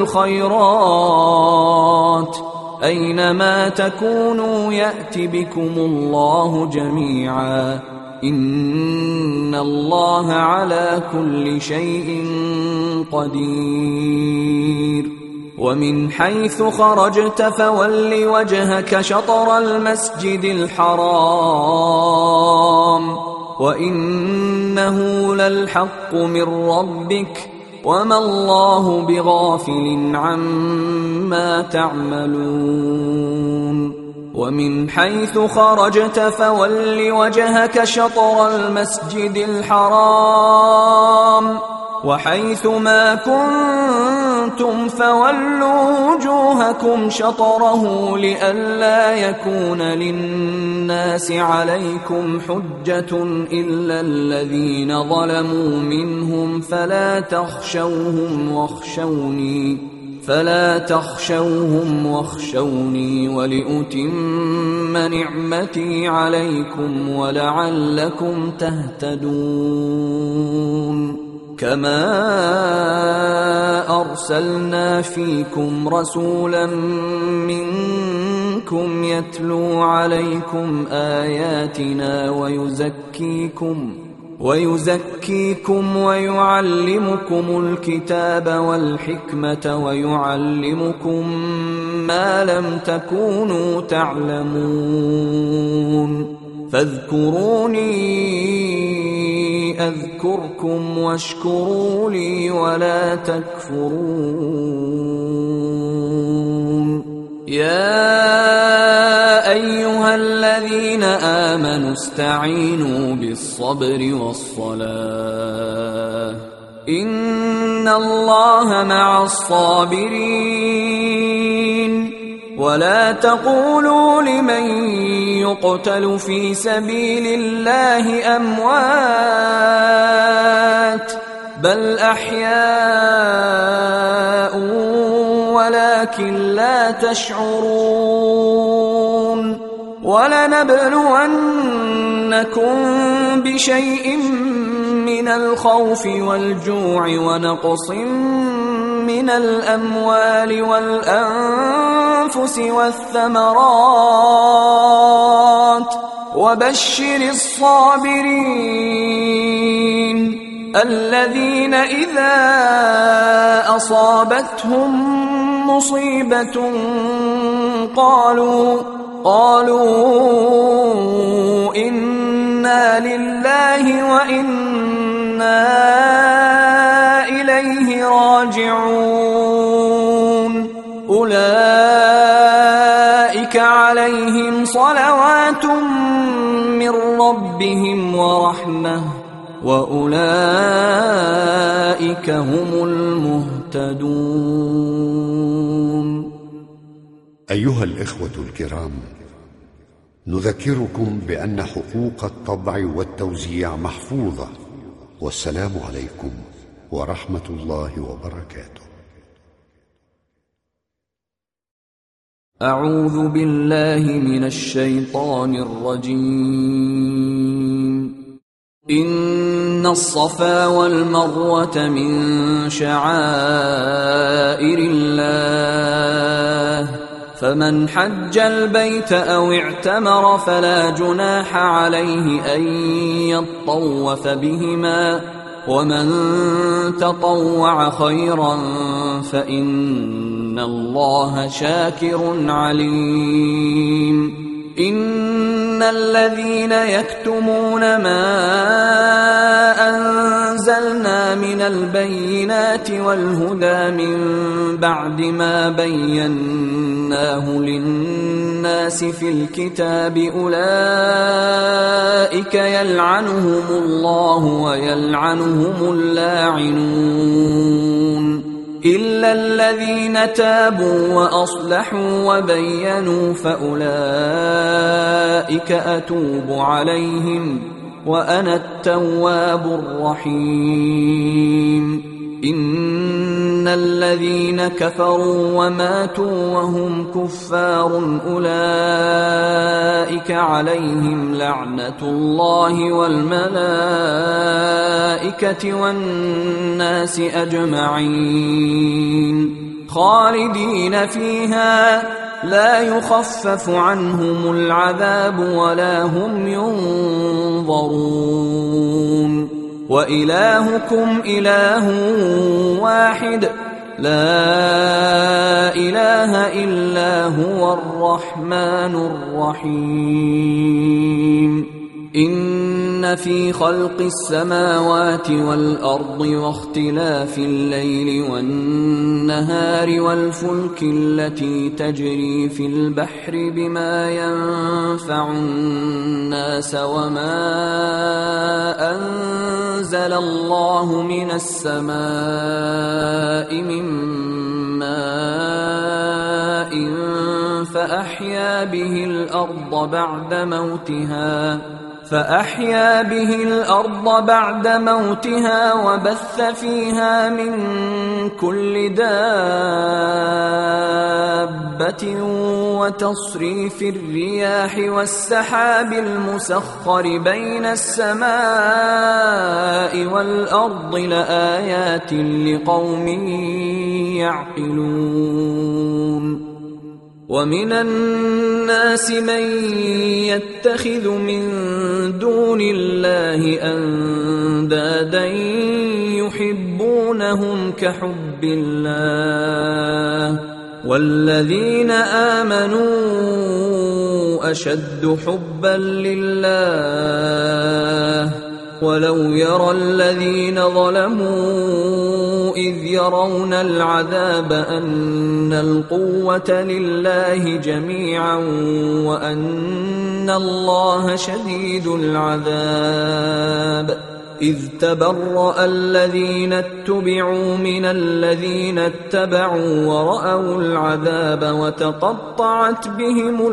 الخيرات أينما تكونوا يأت بكم الله جميعا إن الله على كل شيء قدير ومن حيث خرجت فول وجهك شطر المسجد الحرام وإنه للحق من ربك وما الله بغافل عما تعملون ومن حيث خرجت فول وجهك شطر المسجد الحرام وحيث ما كنتم فولوا وجوهكم شطره لئلا يكون للناس عليكم حجة إلا الذين ظلموا منهم فلا تخشوهم واخشوني ولأتم نعمتي عليكم ولعلكم تهتدون كما أرسلنا فيكم رسولا منكم يتلو عليكم آياتنا ويزكيكم ويعلمكم الكتاب والحكمة ويعلمكم ما لم تكونوا تعلمون فاذكروني أذكركم واشكروا لي ولا تكفرون يا أيها الذين آمنوا استعينوا بالصبر والصلاة إن الله مع الصابرين ولا تقولوا لمن يقتل في سبيل الله أموات بل أحياء ولكن لا تشعرون ولنبلونكم بشيء من الخوف والجوع ونقص من الأموال والأنفس والثمرات وبشر الصابرين الذين إذا أصابتهم مصيبة قالوا إنا لله وإنا إليه راجعون أولئك عليهم صلوات من ربهم ورحمة وأولئك هم المهتدون. أيها الإخوة الكرام، نذكركم بأن حقوق الطبع والتوزيع محفوظة، والسلام عليكم ورحمة الله وبركاته. أعوذ بالله من الشيطان الرجيم. إن الصفا والمروة من شعائر الله فمن حج البيت أو اعتمر فلا جناح عليه أن يطوف بهما ومن تطوع خيرا فإن الله شاكر عليم. إن الذين يكتمون ما أنزلنا من البينات والهدى من بعد ما بيناه للناس في الكتاب أولئك يلعنهم الله ويلعنهم اللاعنون إلا الذين تابوا وأصلحوا وبينوا فأولئك أتوب عليهم وأنا التواب الرحيم. إن الذين كفروا وماتوا وهم كفار أولئك عليهم لعنة الله والملائكة والناس أجمعين خالدين فيها لا يخفف عنهم العذاب ولا هم ينظرون. وإلهكم إله واحد لا إله إلا هو الرحمن الرحيم. إن في خلق السماوات والأرض واختلاف الليل والنهار والفلك التي تجري في البحر بما ينفع الناس وما أنزل الله من السماء من ماء فأحيا به الأرض بعد موتها وبث فيها من كل دابة وتصريف الرياح والسحاب المسخر بين السماء والأرض لآيات لقوم يعقلون. ومن الناس من يتخذ من دون الله أندادا يحبونهم كحب الله والذين آمنوا أشد حبا لله ولو يرى الذين ظلموا إذ يرون العذاب أن القوة لله جميعا وأن الله شديد العذاب إذ تبرأ الذين اتبعوا من الذين اتبعوا ورأوا العذاب وتقطعت بهم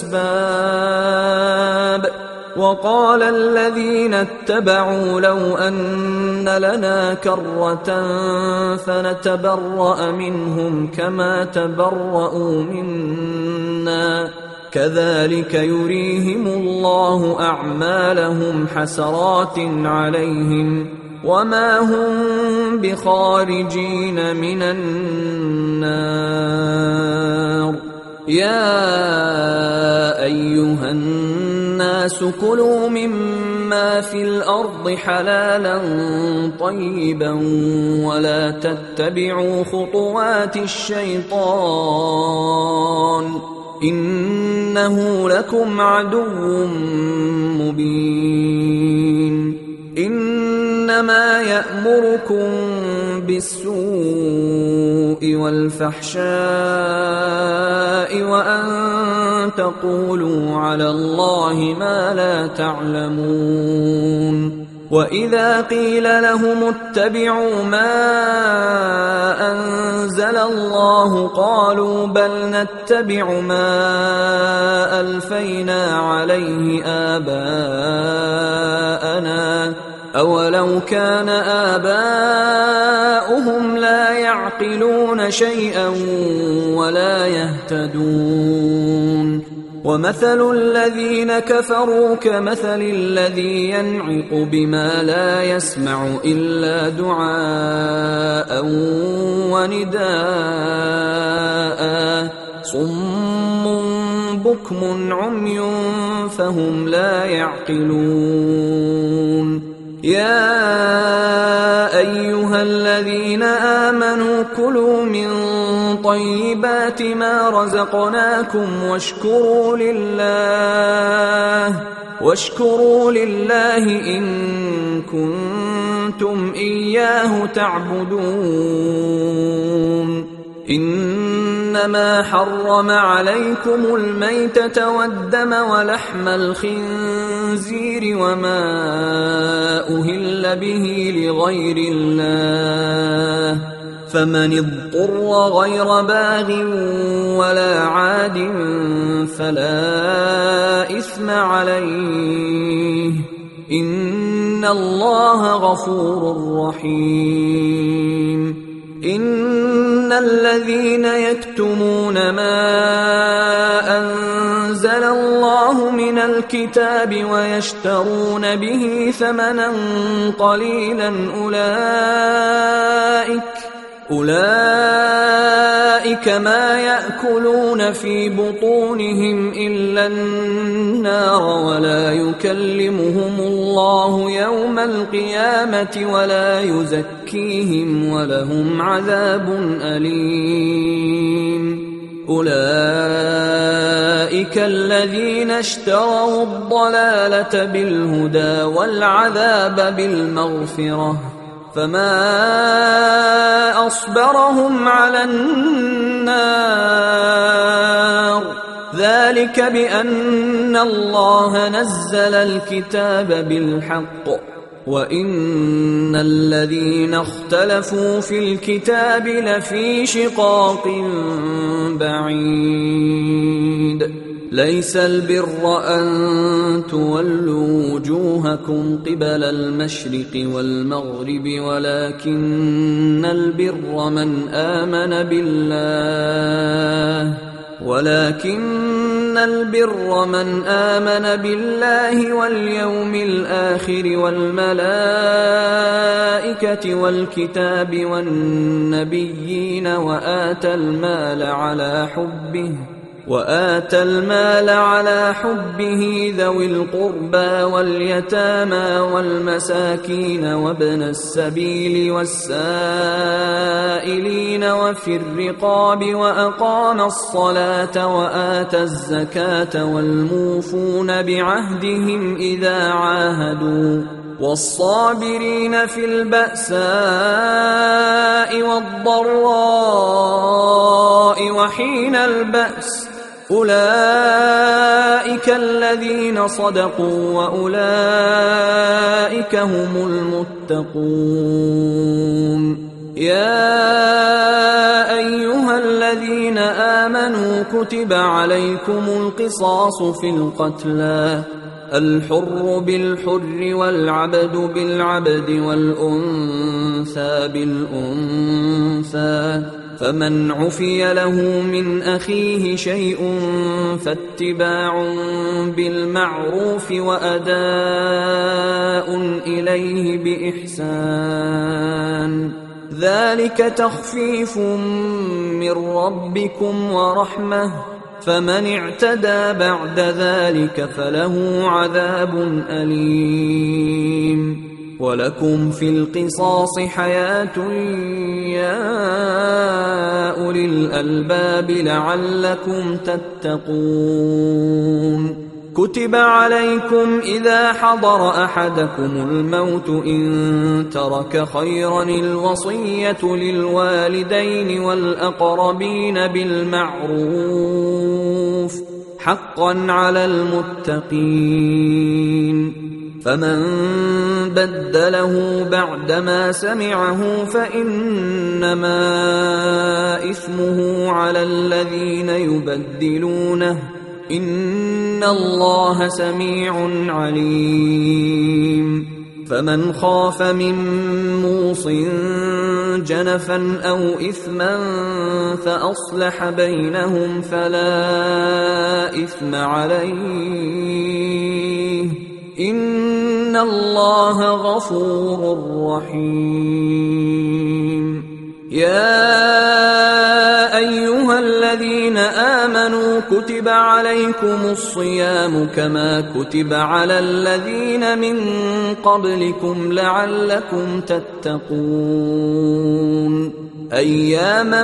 الأسباب وقال الذين اتبعوا لو أن لنا كرة فنتبرأ منهم كما تبرأوا منا كذلك يريهم الله أعمالهم حسرات عليهم وما هم بخارجين من النار. يا أيها الناس كلوا مما في الأرض حلالا طيبا ولا تتبعوا خطوات الشيطان إنه لكم عدو مبين. إنما يأمركم بالسوء والفحشاء وأن تقولوا على الله ما لا تعلمون. وإذا قيل لهم اتبعوا ما أنزل الله قالوا بل نتبع ما ألفينا عليه آباءنا أولو كان آباؤهم لا يعقلون شيئا ولا يهتدون. ومثل الذين كفروا كمثل الذي ينعق بما لا يسمع إلا دعاء ونداء صم بكم عمي فهم لا يعقلون. يا أيها الذين آمنوا كلوا من طيبات ما رزقناكم واشكروا لله إن كنتم إياه تعبدون. إنما حرم عليكم الميتة والدم ولحم الخنزير وما أهل به لغير الله فمن اضطر غير باغ ولا عاد فلا إثم عليه إن الله غفور رحيم. إن الذين يكتمون ما أنزل الله من الكتاب ويشترون به ثمنا قليلا أولئك ما يأكلون في بطونهم إلا النار ولا يكلمهم الله يوم القيامة ولا يزكيهم ولهم عذاب أليم. أولئك الذين اشتروا الضلالة بالهدى والعذاب بالمغفرة فما أصبرهم على النار ذلك بأن الله نزل الكتاب بالحق وإن الذين اختلفوا في الكتاب لفي شقاق بعيد. ليس البر أن تولوا وجوهكم قبل المشرق والمغرب ولكن البر من آمن بالله واليوم الآخر والملائكة والكتاب والنبيين وآتى المال على حبه ذوي القربى واليتامى والمساكين وابن السبيل والسائلين وفي الرقاب وأقام الصلاة وآتى الزكاة والموفون بعهدهم إذا عاهدوا والصابرين في البأساء والضراء وحين البأس أولئك الذين صدقوا وأولئك هم المتقون. يا أيها الذين آمنوا كتب عليكم القصاص في القتلى الحر بالحر والعبد بالعبد والأنثى بالأنثى فمن عفي له من أخيه شيء فاتباع بالمعروف وأداء إليه بإحسان ذلك تخفيف من ربكم ورحمة فمن اعتدى بعد ذلك فله عذاب أليم ولكم في القصاص حياة يا أولي الألباب لعلكم تتقون كتب عليكم إذا حضر أحدكم الموت إن ترك خيرا الوصية للوالدين والأقربين بالمعروف حقا على المتقين فمن بدله بعدما سمعه فإنما إثمه على الذين يبدلونه إن الله سميع عليم فمن خاف من موص جنفا أو إثما فأصلح بينهم فلا إثم عليه إن الله غفور رحيم يا أيها الذين آمنوا كتب عليكم الصيام كما كتب على الذين من قبلكم لعلكم تتقون أياما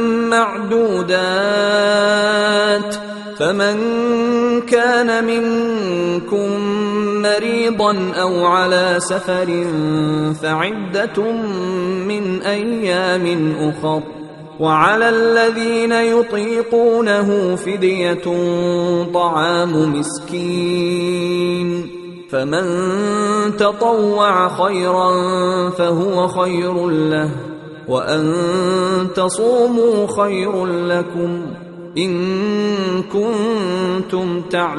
معدودات فمن كان منكم مريضا أو على سفر فعدة من أيام أخر وعلى الذين يطيقونه فدية طعام مسكين فمن تطوع خيرا فهو خير له وأن تصوموا خير لكم إن كنتم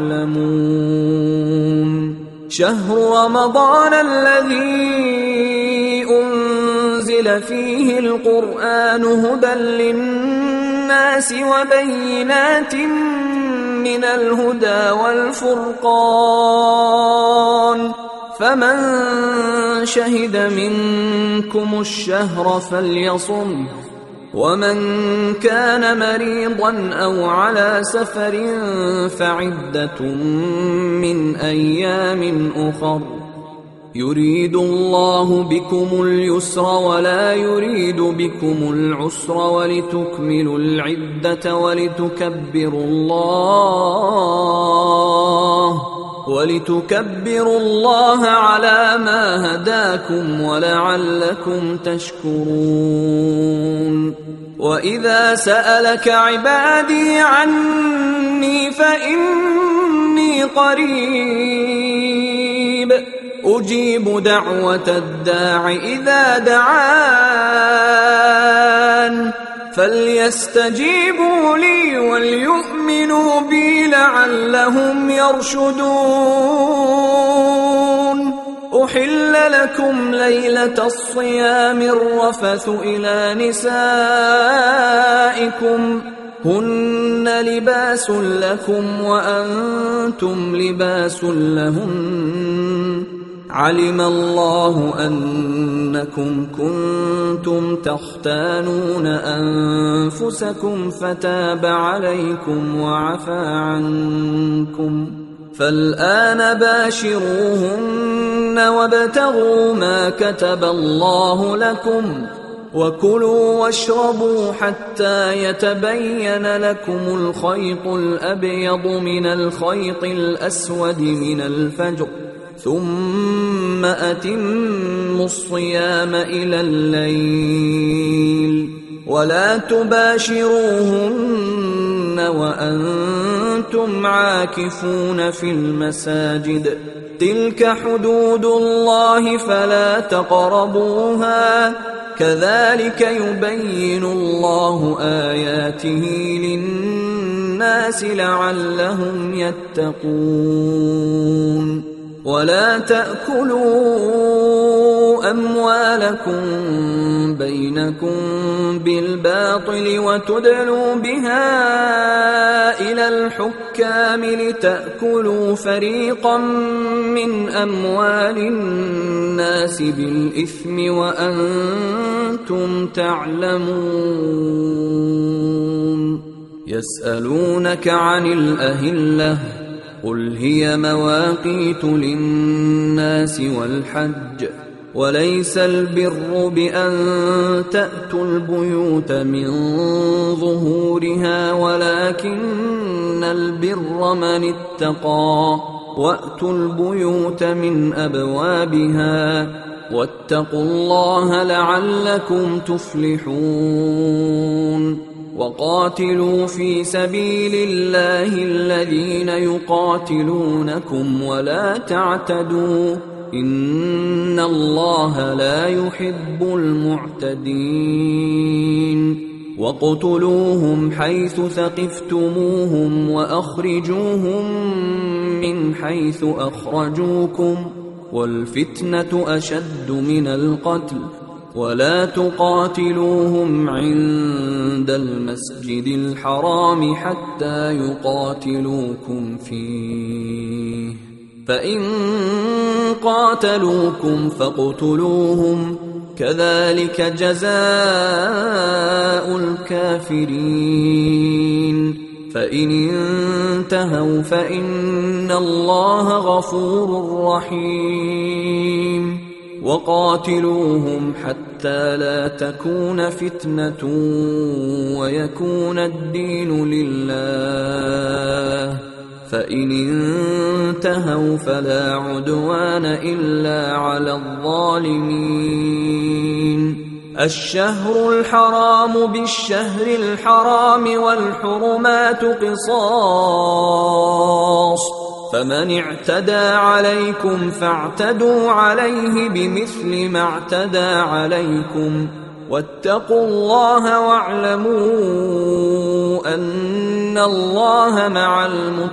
تعلمون شهر رمضان الذي أنزل فيه القرآن هدى للناس وبينات من الهدى والفرقان فمن شهد منكم الشهر فليصم ومن كان مريضا أو على سفر فعدة من أيام أخر يريد الله بكم اليسر ولا يريد بكم العسر ولتكملوا العدة ولتكبروا الله على ما هداكم ولعلكم تشكرون وإذا سألك عبادي عني فإني قريب أجيب دعوة الداع إذا دعان فليستجيبوا لي وليؤمنوا بي لعلهم يرشدون أحل لكم ليلة الصيام الرفث إلى نسائكم هن لباس لكم وأنتم لباس لهن علم الله أنكم كنتم تختانون أنفسكم فتاب عليكم وعفى عنكم فالآن باشروهن وابتغوا ما كتب الله لكم وكلوا واشربوا حتى يتبين لكم الخيط الأبيض من الخيط الأسود من الفجر ثم أتموا الصيام إلى الليل ولا تباشروهن وأنتم عاكفون في المساجد تلك حدود الله فلا تقربوها كذلك يبين الله آياته للناس لعلهم يتقون ولا تأكلوا أموالكم بينكم بالباطل وتدلوا بها إلى الحكام لتأكلوا فريقا من أموال الناس بالإثم وأنتم تعلمون. يسألونك عن الأهلة قل هي مواقيت للناس والحج وليس البر بأن تأتوا البيوت من ظهورها ولكن البر من اتقى وأتوا البيوت من أبوابها واتقوا الله لعلكم تفلحون. وقاتلوا في سبيل الله الذين يقاتلونكم ولا تعتدوا إن الله لا يحب المعتدين. واقتلوهم حيث ثقفتموهم وأخرجوهم من حيث أخرجوكم والفتنة أشد من القتل ولا تقاتلوهم عند المسجد الحرام حتى يقاتلوكم فيه فإن قاتلوكم فاقتلوهم كذلك جزاء الكافرين. فإن انتهوا فإن الله غفور رحيم. وقاتلوهم حتى لا تكون فتنة ويكون الدين لله فإن انتهوا فلا عدوان إلا على الظالمين. الشهر الحرام بالشهر الحرام والحرمات قصاص فمن اعتدى عليكم فاعتدوا عليه بمثل ما اعتدى عليكم واتقوا الله واعلموا أن الله مع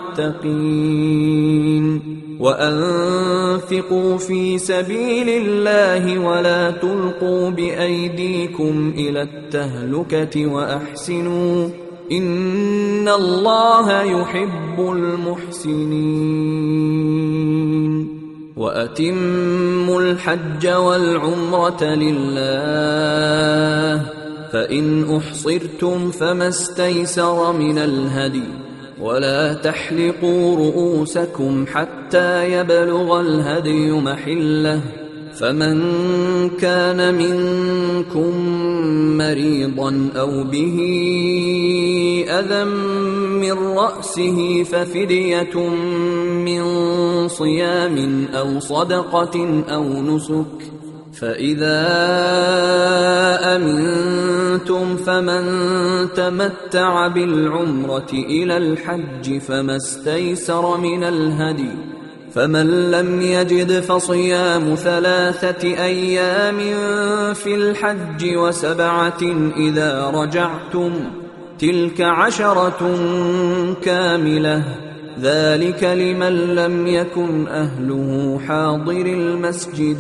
المتقين. وأنفقوا في سبيل الله ولا تلقوا بأيديكم إلى التهلكة وأحسنوا إن الله يحب المحسنين. وأتموا الحج والعمرة لله فإن أحصرتم فما استيسر من الهدي ولا تحلقوا رؤوسكم حتى يبلغ الهدي محله فمن كان منكم مريضا أو به أذى من رأسه ففدية من صيام أو صدقة أو نسك فإذا أمنتم فمن تمتع بالعمرة إلى الحج فما استيسر من الهدي فمن لم يجد فصيام 3 أيام في الحج و7 إذا رجعتم تلك 10 كاملة ذلك لمن لم يكن أهله حاضر المسجد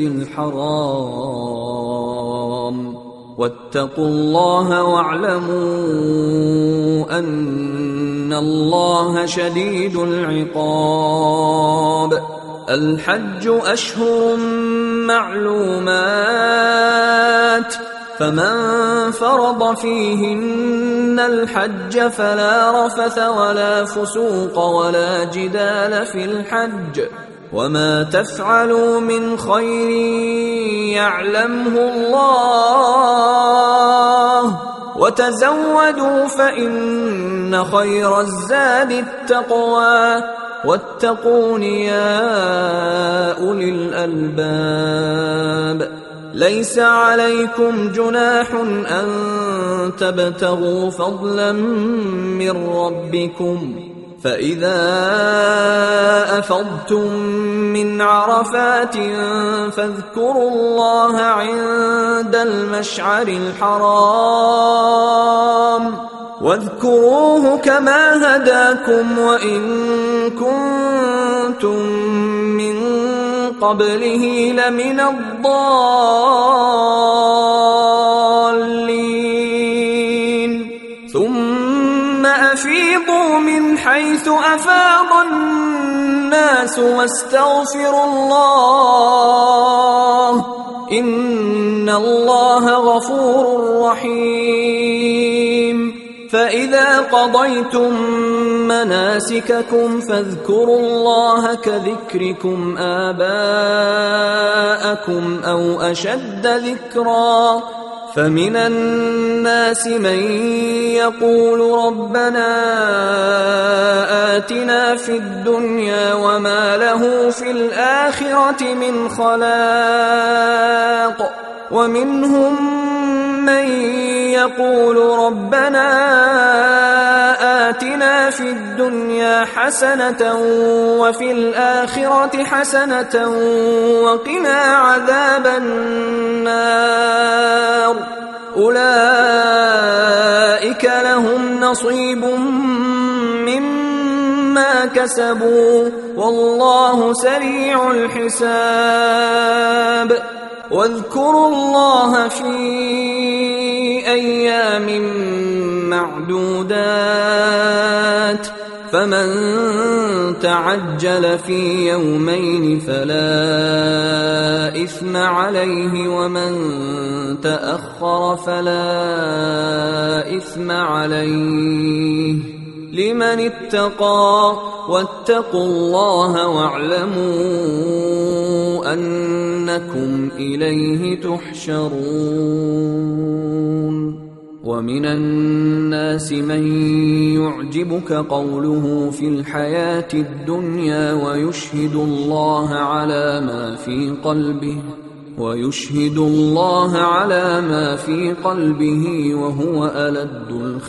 الحرام واتقوا الله واعلموا أن الله شديد العقاب. الحج أشهر معلومات فمن فرض فيهن الحج فلا رفث ولا فسوق ولا جدال في الحج وما تفعلوا من خير يعلمه الله وتزودوا فإن خير الزاد التقوى واتقون يا أولي الألباب. ليس عليكم جناح أن تبتغوا فضلا من ربكم فإذا أفضتم من عرفات فاذكروا الله عند المشعر الحرام واذكروه كما هداكم وإن كنتم من قبله لمن الضالين ثم أفيضوا من حيث أفاض الناس واستغفروا الله إن الله غفور رحيم فإذا قضيتم مناسككم فاذكروا الله كذكركم آباءكم أو أشد ذكرا فمن الناس من يقول ربنا آتنا في الدنيا وما له في الآخرة من خلاق ومنهم من يقول ربنا آتنا في الدنيا حسنة وفي الآخرة حسنة وقنا عذاب النار أولئك لهم نصيب مما كسبوا والله سريع الحساب واذكروا الله في أيام معدودات فمن تعجل في يومين فلا إثم عليه ومن تأخر فلا إثم عليه لمن اتقى واتقوا الله واعلموا أنكم إليه تحشرون ومن الناس من يعجبك قوله في الحياة الدنيا ويشهد الله على ما في قلبه وهو ألد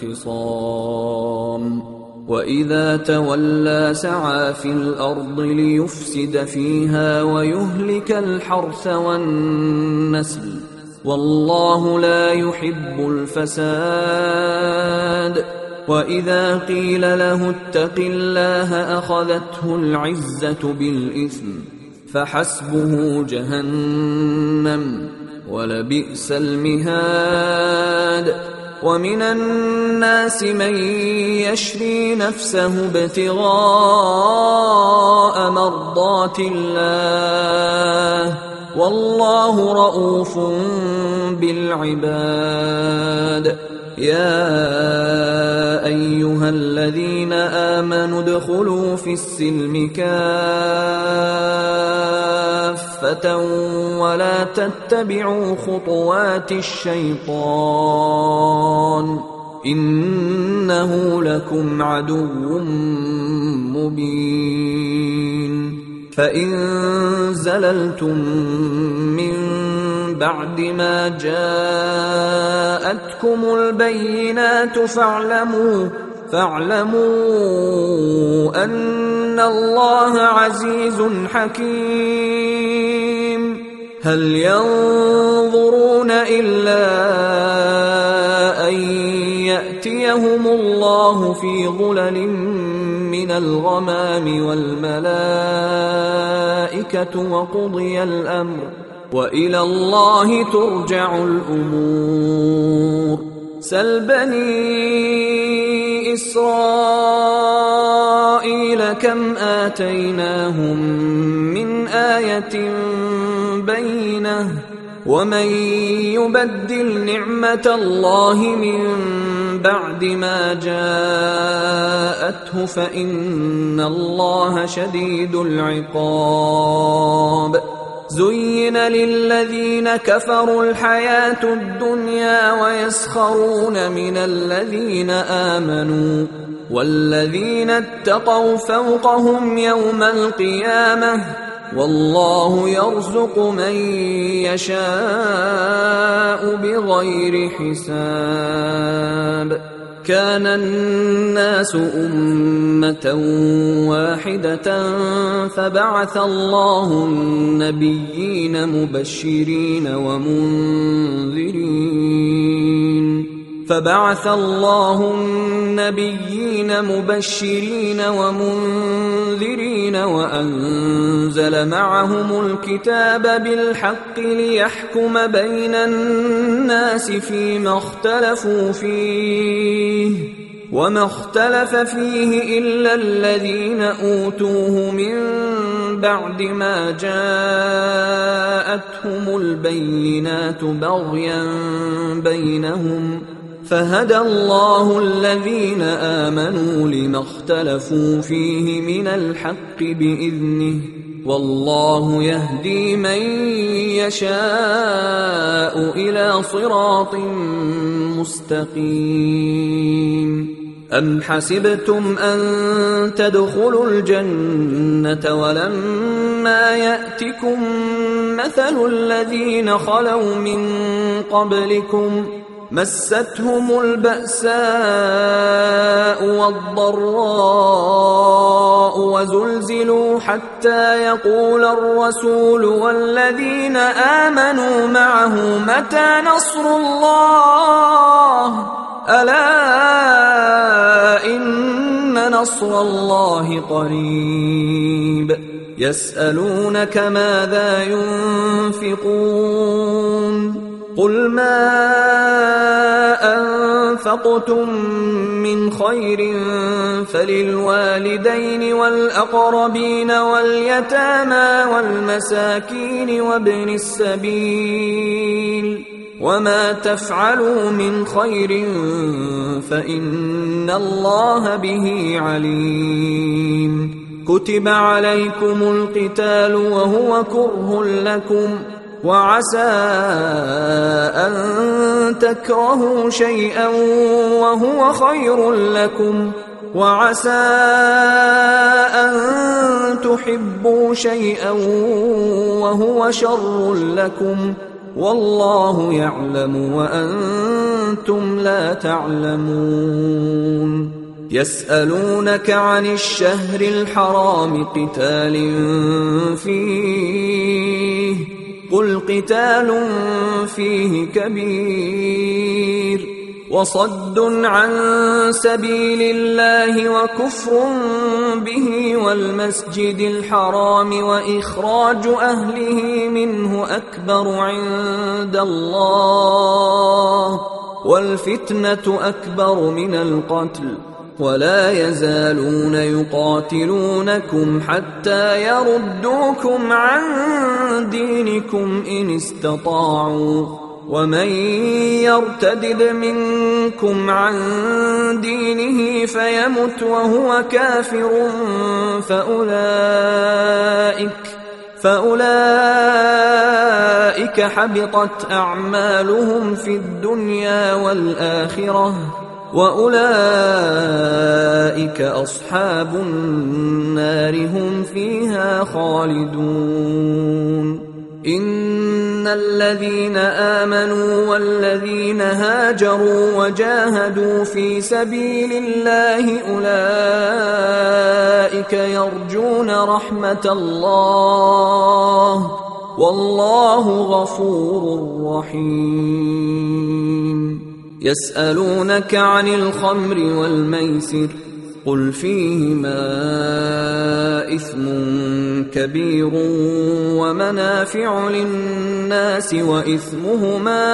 الخصام وإذا تولى سعى في الأرض ليفسد فيها ويهلك الحرث والنسل والله لا يحب الفساد وإذا قيل له اتق الله أخذته العزة بالإثم فحسبه جهنم ولبئس المهاد ومن الناس من يشري نفسه ابتغاء مرضات الله والله رؤوف بالعباد يا أيها الذين آمنوا ادخلوا في السلم كافة ولا تتبعوا خطوات الشيطان إنه لكم عدو مبين فإن زللتم من بعد ما جاءتكم البينات فاعلموا أن الله عزيز حكيم هل ينظرون إلا أن يأتيهم الله في ظلل من الغمام والملائكة وقضي الأمر وإلى الله ترجع الأمور سل بني إسرائيل كم آتيناهم من آية بينة ومن يبدل نعمة الله من بعد ما جاءته فإن الله شديد العقاب زين للذين كفروا الحياة الدنيا ويسخرون من الذين آمنوا والذين اتقوا فوقهم يوم القيامة والله يرزق من يشاء بغير حساب كان الناس أمة واحدة فبعث الله النبيين مبشرين ومنذرين فبعث الله النبيين مبشرين ومنذرين وأنزل معهم الكتاب بالحق ليحكم بين الناس فيما اختلفوا فيه وما اختلف فيه إلا الذين أوتوه من بعد ما جاءتهم البينات بغيا بينهم فهدى الله الذين آمنوا لما اختلفوا فيه من الحق بإذنه والله يهدي من يشاء إلى صراط مستقيم. أم حسبتم أن تدخلوا الجنة ولما يأتكم مثل الذين خلوا من قبلكم مستهم البأساء والضراء وزلزلوا حتى يقول الرسول والذين آمنوا معه متى نصر الله ألا إن نصر الله قريب. يسألونك ماذا ينفقون قل ما أنفقتم من خير فللوالدين والأقربين واليتامى والمساكين وابن السبيل وما تفعلوا من خير فإن الله به عليم. كتب عليكم القتال وهو كره لكم وعسى أن تكرهوا شيئا وهو خير لكم وعسى أن تحبوا شيئا وهو شر لكم والله يعلم وأنتم لا تعلمون. يسألونك عن الشهر الحرام قتال فيه قل قتال فيه كبير وصد عن سبيل الله وكفر به والمسجد الحرام وإخراج أهله منه أكبر عند الله والفتنة أكبر من القتل ولا يزالون يقاتلونكم حتى يردوكم عن دينكم إن استطاعوا ومن يرتدد منكم عن دينه فيمت وهو كافر فأولئك حبطت أعمالهم في الدنيا والآخرة وأولئك أصحاب النار هم فيها خالدون. إن الذين آمنوا والذين هاجروا وجاهدوا في سبيل الله أولئك يرجون رحمة الله والله غفور رحيم. يسألونك عن الخمر والميسر قل فيهما إثم كبير ومنافع للناس وإثمهما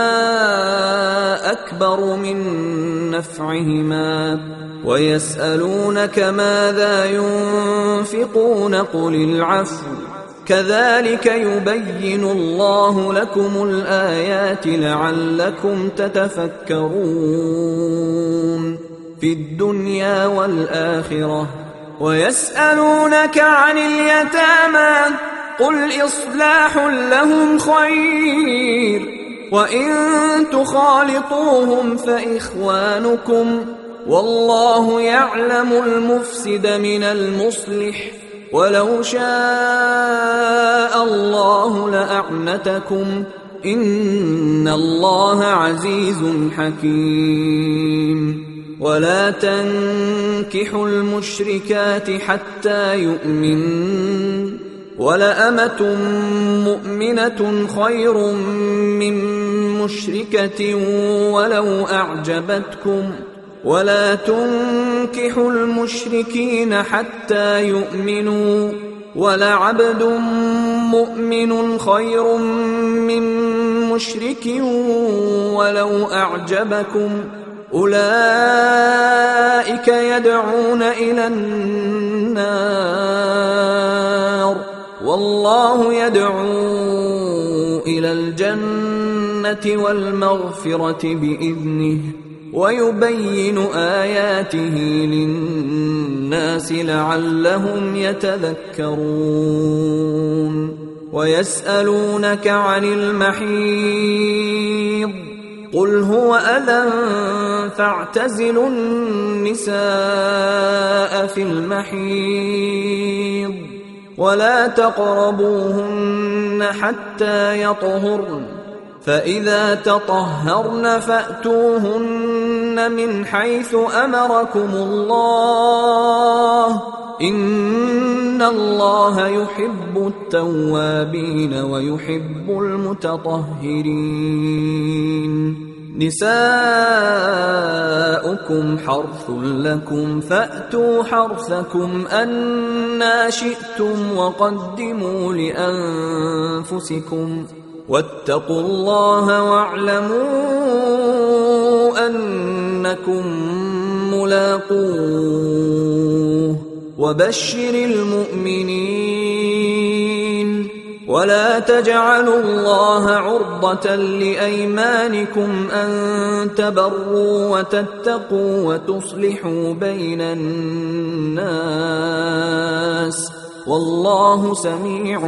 أكبر من نفعهما ويسألونك ماذا ينفقون قل العفو كذلك يبين الله لكم الآيات لعلكم تتفكرون في الدنيا والآخرة. ويسألونك عن اليتامى قل إصلاح لهم خير وإن تخالطوهم فإخوانكم والله يعلم المفسد من المصلح ولو شاء الله لأعنتكم إن الله عزيز حكيم. ولا تنكحوا المشركات حتى ولأمة مؤمنة خير من مشركة ولو أعجبتكم ولا تنكحوا المشركين حتى يؤمنوا ولعبد مؤمن خير من مشرك ولو أعجبكم أولئك يدعون إلى النار والله يدعو إلى الجنة والمغفرة بإذنه ويبين آياته للناس لعلهم يتذكرون ويسألونك عن المحيض قل هو أذى فاعتزلوا النساء في المحيض ولا تقربوهن حتى يطهرن فإذا تطهرن فأتوهن من حيث أمركم الله إن الله يحب التوابين ويحب المتطهرين نساؤكم حرث لكم فأتوا حرثكم أنى شئتم وقدموا لأنفسكم واتقوا الله واعلموا أنكم ملاقوه وبشر المؤمنين ولا تجعلوا الله عرضة لأيمانكم أن تبروا وتتقوا وتصلحوا بين الناس والله سميع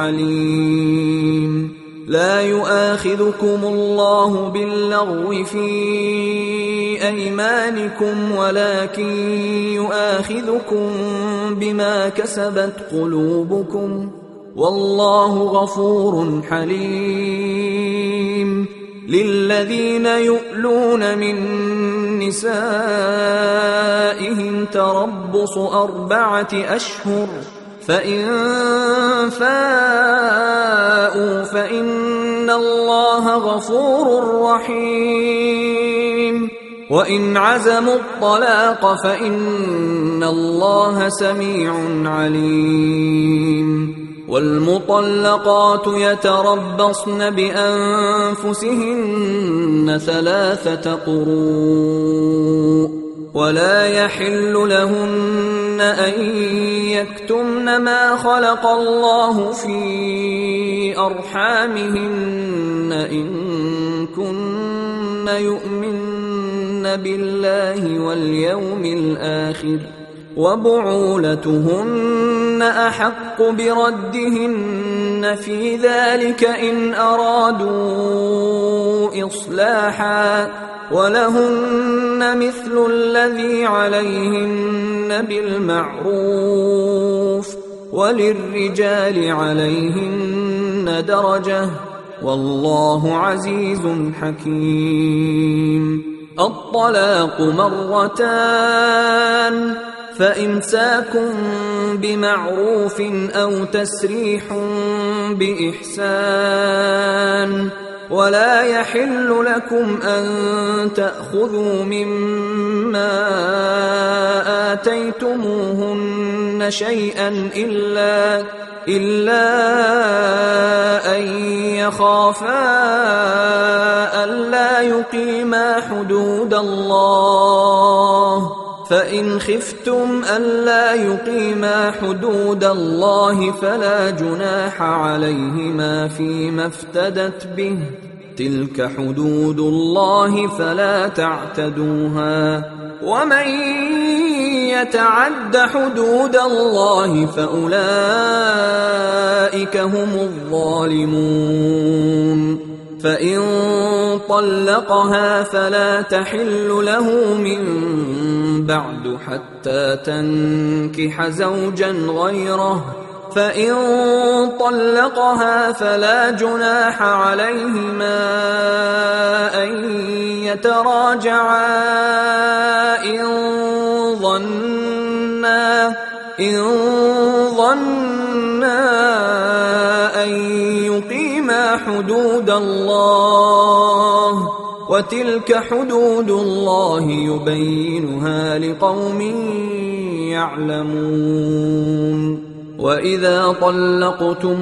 عليم لا يؤاخذكم الله باللغو في أيمانكم ولكن يؤاخذكم بما كسبت قلوبكم والله غفور حليم للذين يؤلون من نسائهم تربص 4 أشهر فإن فاءوا فإن الله غفور رحيم وإن عزموا الطلاق فإن الله سميع عليم والمطلقات يتربصن بأنفسهن 3 قروء ولا يحل لهن أن يكتمن ما خلق الله في أرحامهن إن كن يؤمن بالله واليوم الآخر وبعولتهن أحق بردهن في ذلك إن أرادوا إصلاحا ولهن مثل الذي عليهن بالمعروف وللرجال عليهن درجة والله عزيز حكيم الطلاق 2 فإمساك بمعروف أو تسريح بإحسان ولا يحل لكم أن تأخذوا مما آتيتموهن شيئا إلا أن يخافا ألا يقيما حدود الله فإن خفتم ألا يقيما حدود الله فلا جناح عليهما فيما افتدت به تلك حدود الله فلا تعتدوها ومن يتعد حدود الله فأولئك هم الظالمون فإن طلقها فلا تحل له من بعد حتى تنكح زوجا غيره فإن طلقها فلا جناح عليهما أن يتراجعا إن ظنا أن يقيما حدود الله وتلك حدود الله يبينها لقوم يعلمون. وإذا طلقتم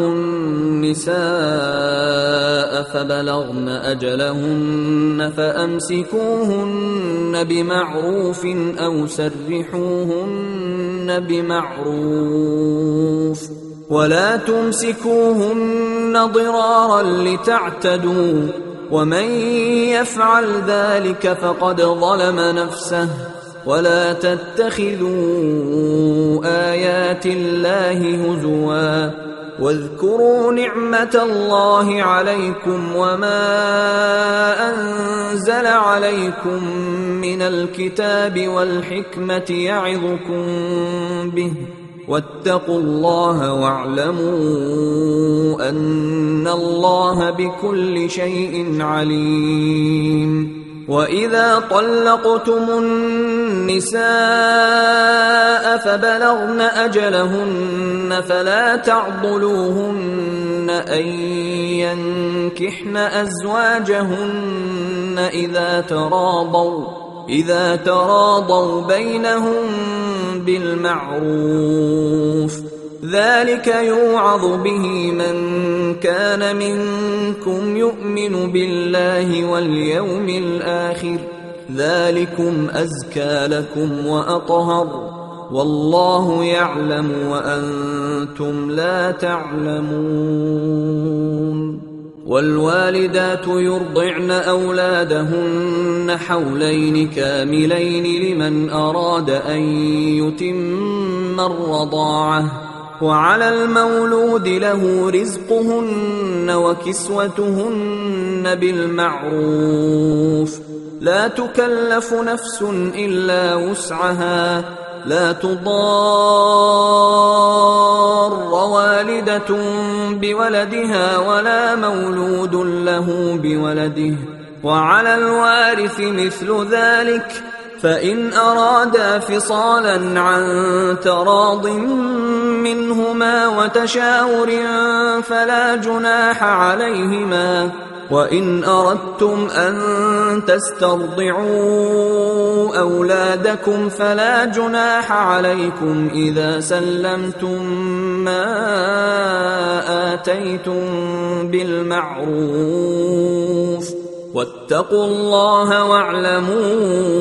النساء فبلغن أجلهن فأمسكوهن بمعروف أو سرحوهن بمعروف، ولا تمسكوهن ضرارا لتعتدوا، ومن يفعل ذلك فقد ظلم نفسه. ولا تتخذوا آيات الله هزوا، واذكروا نعمة الله عليكم وما أنزل عليكم من الكتاب والحكمة يعظكم به، واتقوا الله واعلموا أن الله بكل شيء عليم. وإذا طلقتم النساء فبلغن أجلهن فلا تعضلوهن أن ينكحن أزواجهن إذا تراضوا بينهم بالمعروف، ذلك يوعظ به من كان منكم يؤمن بالله واليوم الآخر، ذلكم أزكى لكم وأطهر، والله يعلم وأنتم لا تعلمون. والوالدات يرضعن أولادهن حولين كاملين لمن أراد أن يتم الرضاعة، وعلى المولود له رزقهن وكسوتهن بالمعروف، لا تكلف نفس إلا وسعها، لا تضار والدة بولدها ولا مولود له بولده، وعلى الوارث مثل ذلك، فإن أرادا فصالا عن تراض منهما وتشاور فلا جناح عليهما. وإن أردتم أن تسترضعوا أولادكم فلا جناح عليكم إذا سلمتم ما آتيتم بالمعروف، واتقوا الله واعلموا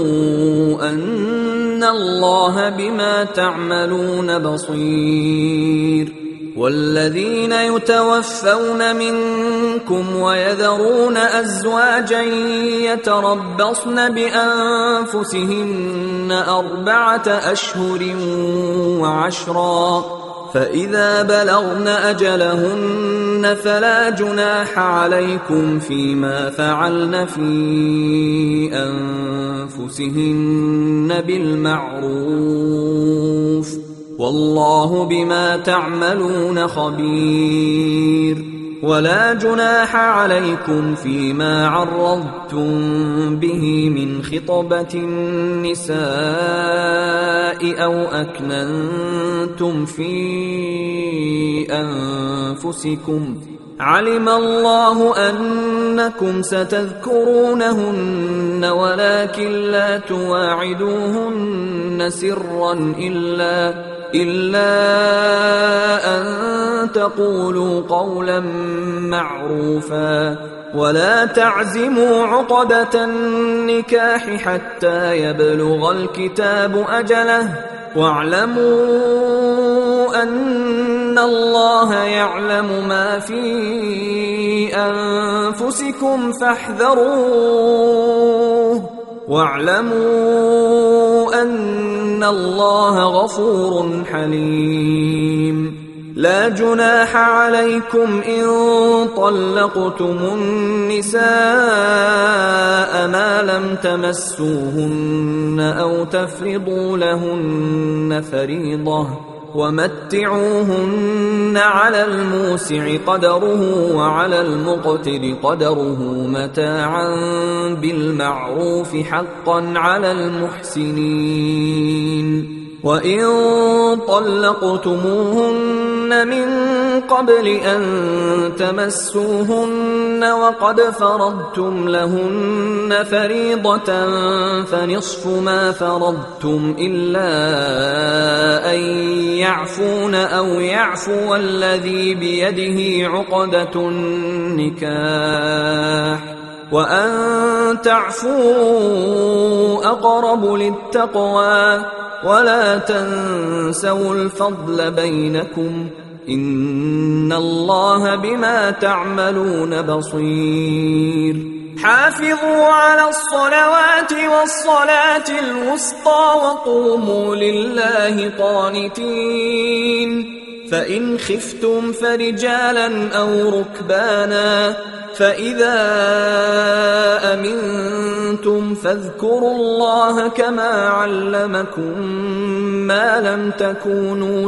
أن الله بما تعملون بصير. والذين يتوفون منكم ويذرون أزواجا يتربصن بأنفسهن 4 أشهر و10، فإذا بلغن أجلهن فلا جناح عليكم فيما فعلن في أنفسهن بالمعروف، والله بما تعملون خبير. ولا جناح عليكم فيما عرضتم به من خطبة النساء أو أكننتم في أنفسكم، علم الله أنكم ستذكرونهن ولكن لا تواعدوهن سرا إلا أن تقولوا قولا معروفا، ولا تعزموا عقدة النكاح حتى يبلغ الكتاب أجله، واعلموا أن الله يعلم ما في أنفسكم فاحذروه، واعلموا أن الله غفور حليم. لا جناح عليكم إن طلقتم النساء ما لم تمسوهن أو تفرضوا لهن فريضة، ومتعوهن على الموسع قدره وعلى المقتر قدره متاعا بالمعروف حقا على المحسنين. وإن طلقتموهن من قبل أن تمسوهن وقد فرضتم لهن فريضة فنصف ما فرضتم إلا أن يعفون أو يعفو الذي بيده عقدة النكاح وأن تعفوا أقرب للتقوى ولا تنسوا الفضل بينكم إن الله بما تعملون بصير حافظوا على الصلوات والصلاة الوسطى وقوموا لله قانتين فإن خفتم فرجالا أو ركبانا فإذا أمنتم فاذكروا الله كما علمكم ما لم تكونوا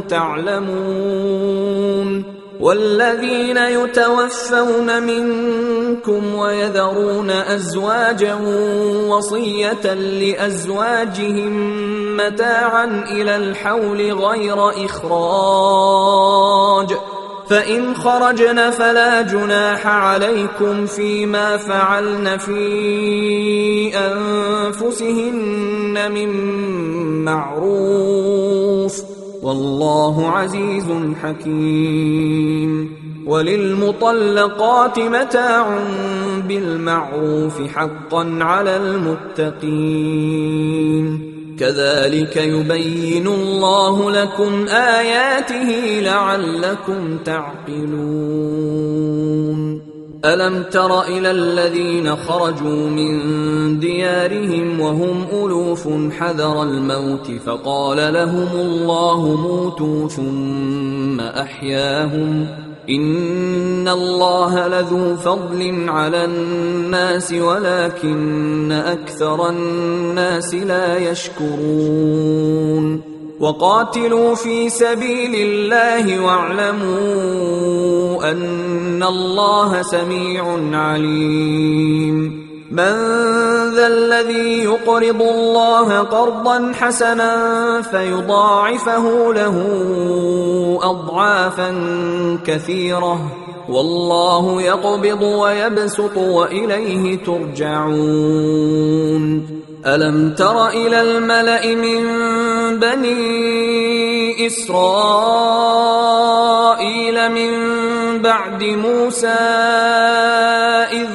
تعلمون والذين يتوفون منكم ويذرون أزواجا وصية لأزواجهم متاعا إلى الحول غير إخراج فإن خرجن فلا جناح عليكم فيما فعلن في أنفسهن من معروف والله عزيز حكيم وللمطلقات متاع بالمعروف حقا على المتقين كذلك يبين الله لكم آياته لعلكم تعقلون ألم تر إلى الذين خرجوا من ديارهم وهم ألوف حذر الموت فقال لهم الله موتوا ثم أحياهم إن الله لذو فضل على الناس ولكن أكثر الناس لا يشكرون وقاتلوا في سبيل الله واعلموا أن الله سميع عليم من ذا الذي يقرض الله قرضا حسنا فيضاعفه له أضعافا كثيرة والله يقبض ويبسط وإليه ترجعون ألم تر إلى الملأ من بني إسرائيل من بعد موسى إذ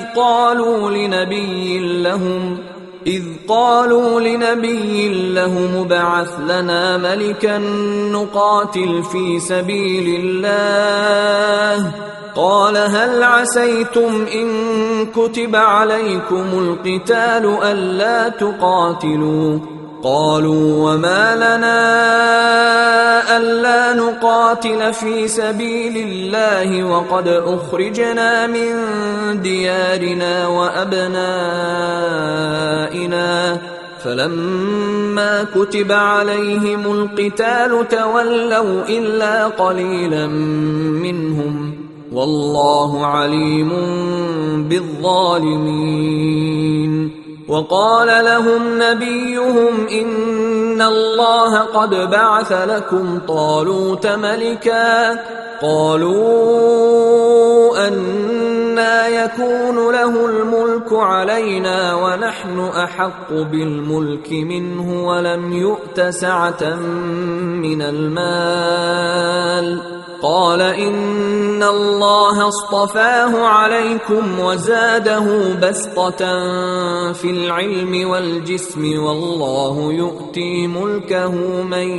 قالوا لنبي لهم ابعث لنا ملكا نقاتل في سبيل الله قال هل عسيتم إن كتب عليكم القتال ألا تقاتلوا قالوا وما لنا ألا نقاتل في سبيل الله وقد أخرجنا من ديارنا وأبنائنا فلما كتب عليهم القتال تولوا إلا قليلا منهم والله عليم بالظالمين وقال لهم نبيهم إن الله قد بعث لكم طالوت ملكا قالوا أنى يكون له الملك علينا ونحن أحق بالملك منه ولم يؤت سعة من المال قال إن الله اصطفاه عليكم وزاده بسطة في العلم والجسم والله يؤتي ملكه من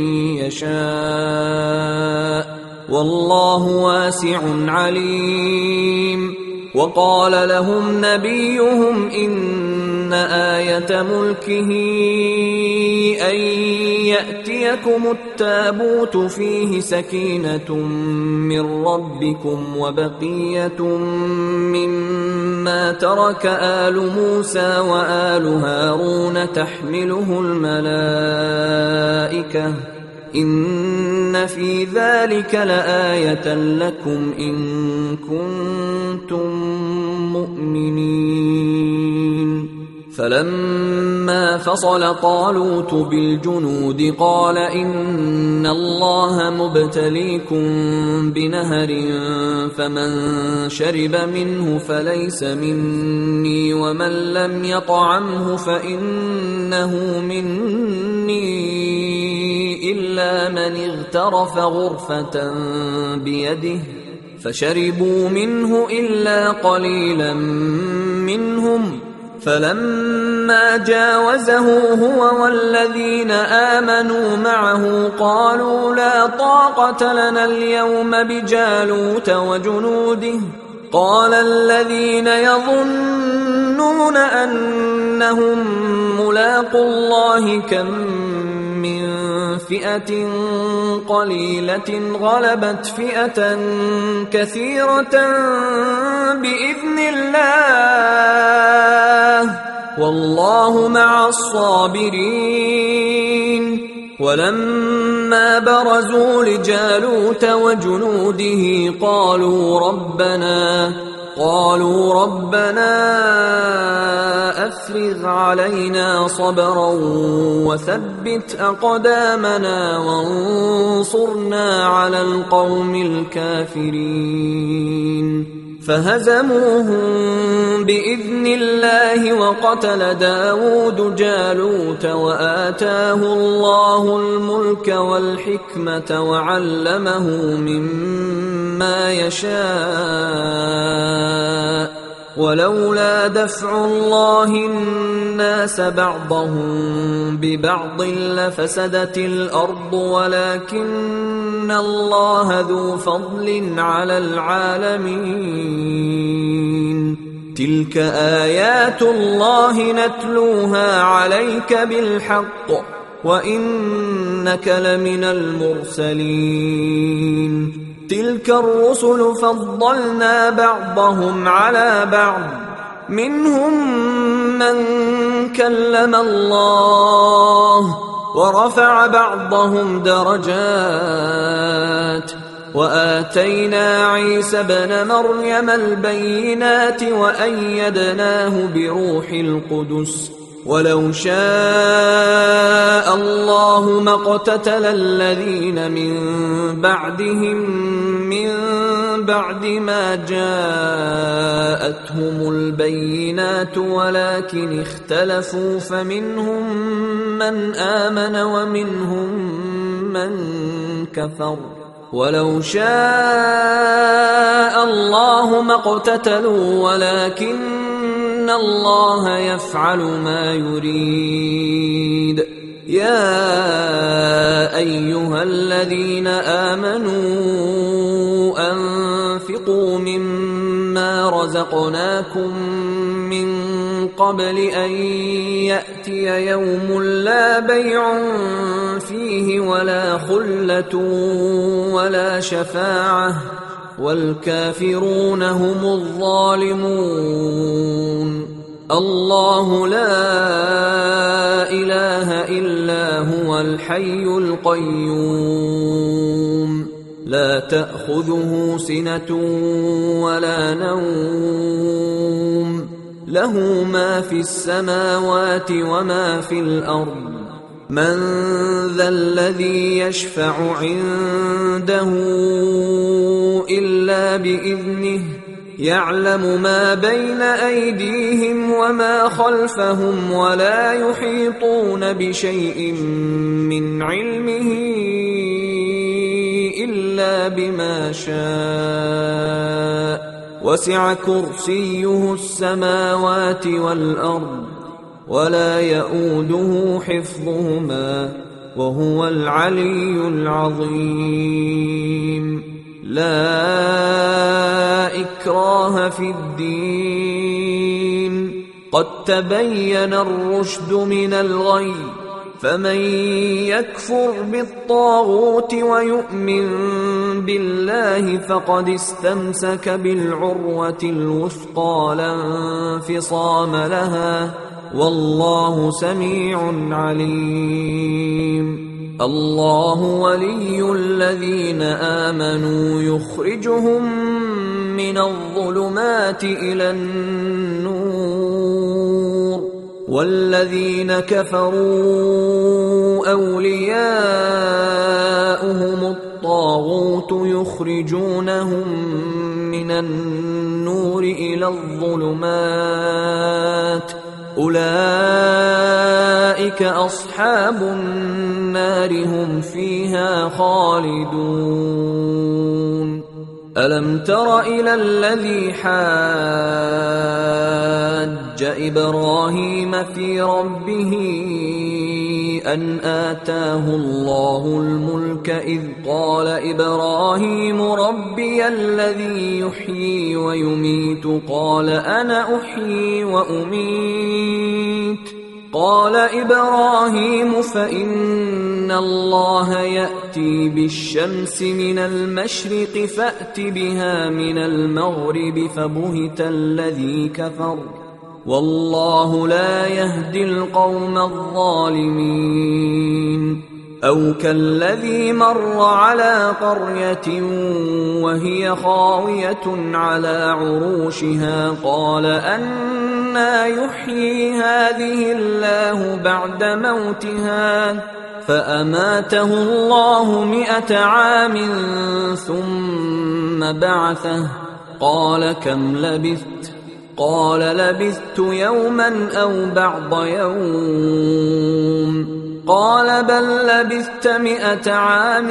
يشاء والله واسع عليم وقال لهم نبيهم إن آية ملكه أن يأتيكم التابوت فيه سكينة من ربكم وبقية مما ترك آل موسى وآل هارون تحمله الملائكة إن في ذلك لآية لكم إن كنتم مؤمنين فلما فصل طالوت بالجنود قال إن الله مبتليكم بنهر فمن شرب منه فليس مني ومن لم يطعمه فإنه مني إلا من اغترف غرفة بيده فشربوا منه إلا قليلا منهم فلما جاوزه هو والذين آمنوا معه قالوا لا طاقة لنا اليوم بجالوت وجنوده قال الذين يظنون أنهم ملاقو الله كم من فئة قليلة غلبت فئة كثيرة بإذن الله والله مع الصابرين ولما برزوا لجالوت وجنوده قالوا ربنا أفرغ علينا صبرا وثبت أقدامنا وانصرنا على القوم الكافرين فهزموهم بإذن الله وقتل داود جالوت وآتاه الله الملك والحكمة وعلمه مما يشاء ولولا دفع الله الناس بعضهم ببعض لفسدت الأرض ولكن الله ذو فضل على العالمين تلك آيات الله نتلوها عليك بالحق وإنك لمن المرسلين تلك الرسل فضلنا بعضهم على بعض منهم من كلم الله ورفع بعضهم درجات وآتينا عيسى ابن مريم البينات وأيدناه بروح القدس ولو شاء الله ما اقتتل الذين من بعدهم من بعد ما جاءتهم البينات ولكن اختلفوا فمنهم من آمن ومنهم من كفر ولو شاء الله ما اقتتلوا ولكن الله يفعل ما يريد يا أيها الذين آمنوا أنفقوا مما رزقناكم من قبل أن يأتي يوم لا بيع فيه ولا خلة ولا شفاعة والكافرون هم الظالمون الله لا إله إلا هو الحي القيوم لا تأخذه سنة ولا نوم له ما في السماوات وما في الأرض من ذا الذي يشفع عنده إلا بإذنه يعلم ما بين أيديهم وما خلفهم ولا يحيطون بشيء من علمه إلا بما شاء وسع كرسيه السماوات والأرض ولا يؤوده حفظهما وهو العلي العظيم لا إكراه في الدين قد تبين الرشد من الغي فمن يكفر بالطاغوت ويؤمن بالله فقد استمسك بالعروة الوثقى لا انفصام لها والله سميع عليم الله ولي الذين آمنوا يخرجهم من الظلمات إلى النور والذين كفروا أولياؤهم الطاغوت يخرجونهم من النور إلى الظلمات أولئك أصحاب النار هم فيها خالدون ألم تر إلى الذي حاج إبراهيم في ربه أن آتاه الله الملك إذ قال إبراهيم ربي الذي يحيي ويميت قال أنا أحيي وأميت قال إبراهيم فإن الله يأتي بالشمس من المشرق فأت بها من المغرب فبهت الذي كفر والله لا يهدي القوم الظالمين أو كالذي مر على قرية وهي خاوية على عروشها قال أنى يحيي هذه الله بعد موتها فأماته الله 100 عام ثم بعثه قال كم لبثت قال لبثت يوما أو بعض يوم قال بل لبثت 100 عام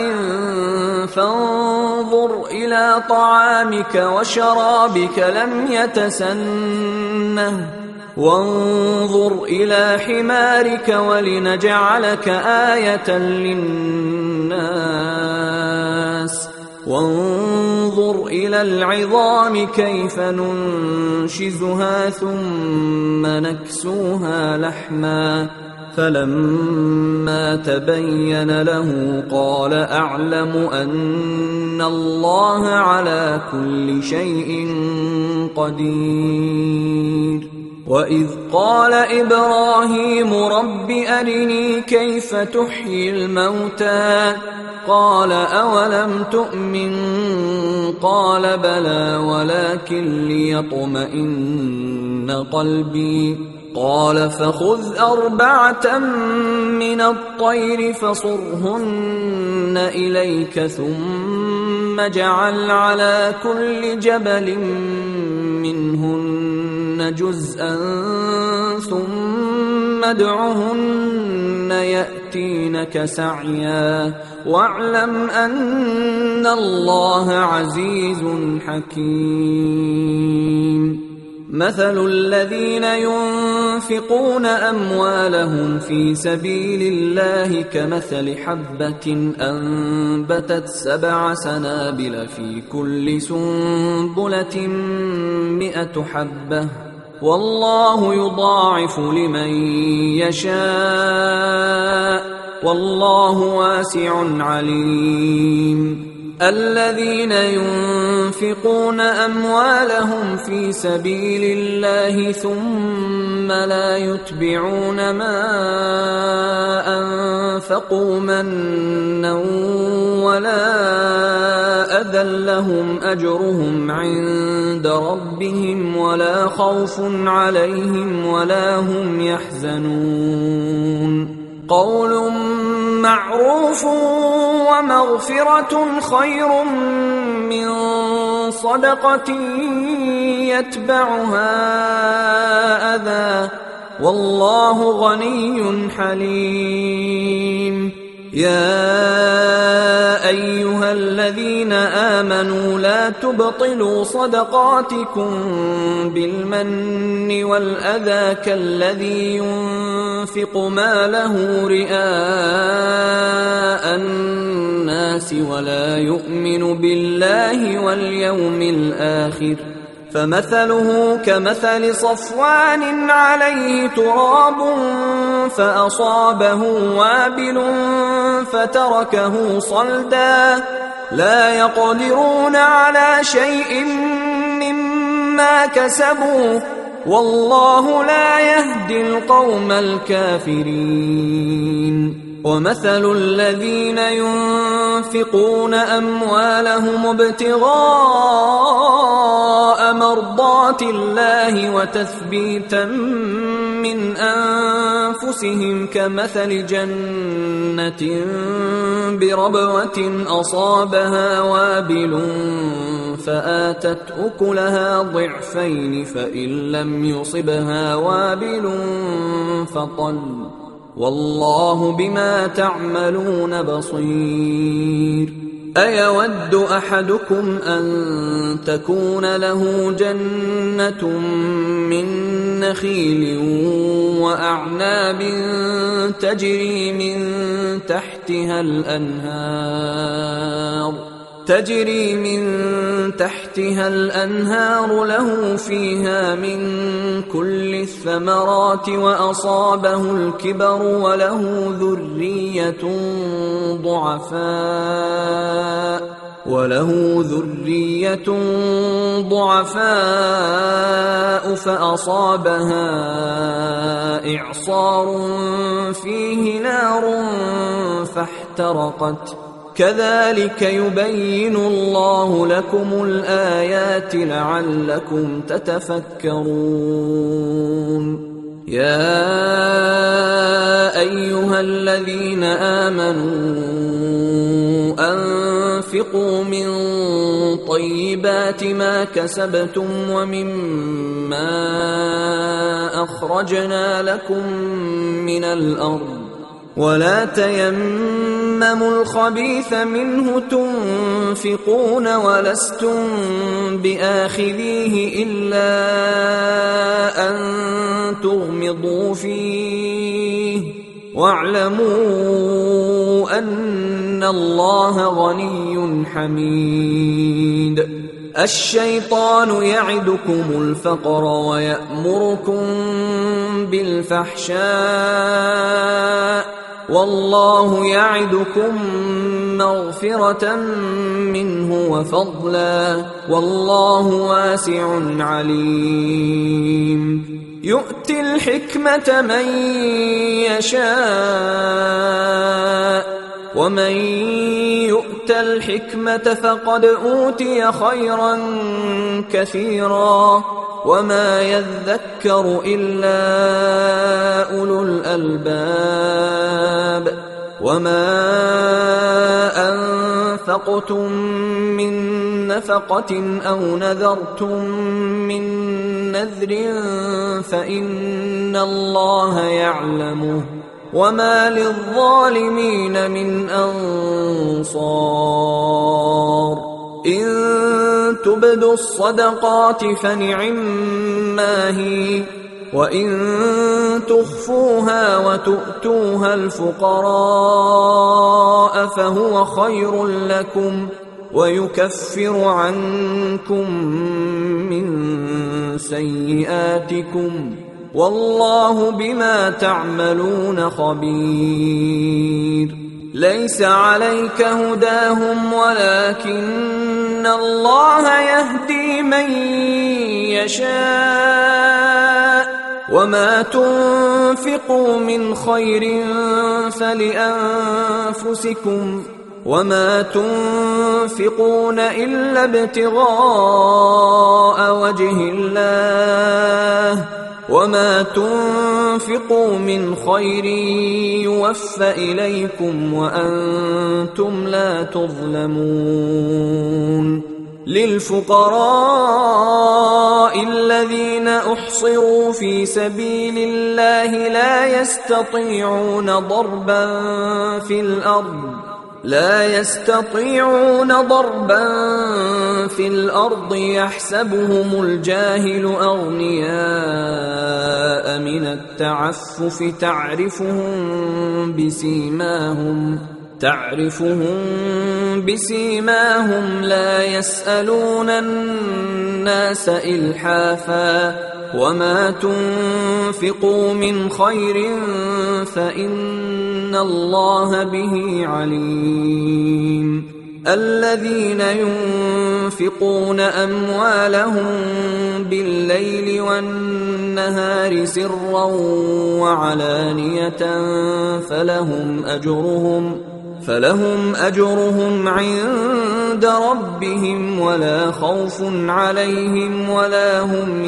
فانظر إلى طعامك وشرابك لم يتسنه وانظر إلى حمارك ولنجعلك آية للناس وانظر إلى العظام كيف ننشزها ثم نكسوها لحما فلما تبين له قال أعلم أن الله على كل شيء قدير وإذ قال إبراهيم رب أرني كيف تحيي الموتى قال أولم تؤمن قال بلى ولكن ليطمئن قلبي قال فخذ 4 من الطير فصرهن إليك ثم اجعل على كل جبل منهن جزءا ثم ادعهن يأتينك سعيا واعلم أن الله عزيز حكيم مثل الذين ينفقون أموالهم في سبيل الله كمثل حبة أنبتت 7 سنابل في كل سنبلة 100 حبة والله يضاعف لمن يشاء والله واسع عليم الذين ينفقون أموالهم في سبيل الله ثم لا يتبعون ما أنفقوا منا ولا أذى لهم أجرهم عند ربهم ولا خوف عليهم ولا هم يحزنون قول معروف ومغفرة خير من صدقة يتبعها أذى والله غني حليم يا أيها الذين آمنوا لا تبطلوا صدقاتكم بالمن والأذى كالذي ينفق ماله رئاء الناس ولا يؤمن بالله واليوم الآخر فمثله كمثل صفوان عليه تراب فأصابه وابل فتركه صلدا لا يقدرون على شيء مما كسبوا والله لا يهدي القوم الكافرين ومثل الذين ينفقون أموالهم ابتغاء مرضات الله وتثبيتا من أنفسهم كمثل جنة بربوة أصابها وابل فآتت أكلها ضعفين فإن لم يصبها وابل فطل والله بما تعملون بصير. أيود أحدكم أن تكون له جنة من نخيل وأعناب تجري من تحتها الأنهار له فيها من كل الثمرات وأصابه الكبر وله ذرية ضعفاء فأصابها إعصار فيه نار فاحترقت كذلك يبين الله لكم الآيات لعلكم تتفكرون. يا أيها الذين آمنوا أنفقوا من طيبات ما كسبتم ومما أخرجنا لكم من الأرض ولا تيمموا الخبيث منه تنفقون ولستم بآخذيه إلا أن تغمضوا فيه واعلموا أن الله غني حميد. الشيطان يعدكم الفقر ويأمركم بالفحشاء والله يعدكم مغفرة منه وفضلا والله واسع عليم. يؤتي الحكمة من يشاء ومن يؤت الحكمة فقد أوتي خيرا كثيرا وما يذكر إلا أولو الألباب. وما أنفقتم من نفقة أو نذرتم من نذر فإن الله يعلمه وما للظالمين من أنصار. إن تبدوا الصدقات فنعما هي وإن تخفوها وتؤتوها الفقراء فهو خير لكم ويكفر عنكم من سيئاتكم والله بما تعملون خبير. ليس عليك هداهم ولكن الله يهدي من يشاء وما تنفقوا من خير فلأنفسكم وما تنفقون إلا ابتغاء وجه الله وما تنفقوا من خير يوفى إليكم وأنتم لا تظلمون. للفقراء الذين أحصروا في سبيل الله لا يستطيعون ضربا في الأرض يحسبهم الجاهل أغنياء من التعفف تعرفهم بسيماهم لا يسألون الناس إلحافا وما تنفقوا من خير فإن الله به عليم. الذين ينفقون أموالهم بالليل والنهار سرا وعلانية فلهم أجرهم عند ربهم ولا خوف عليهم ولا هم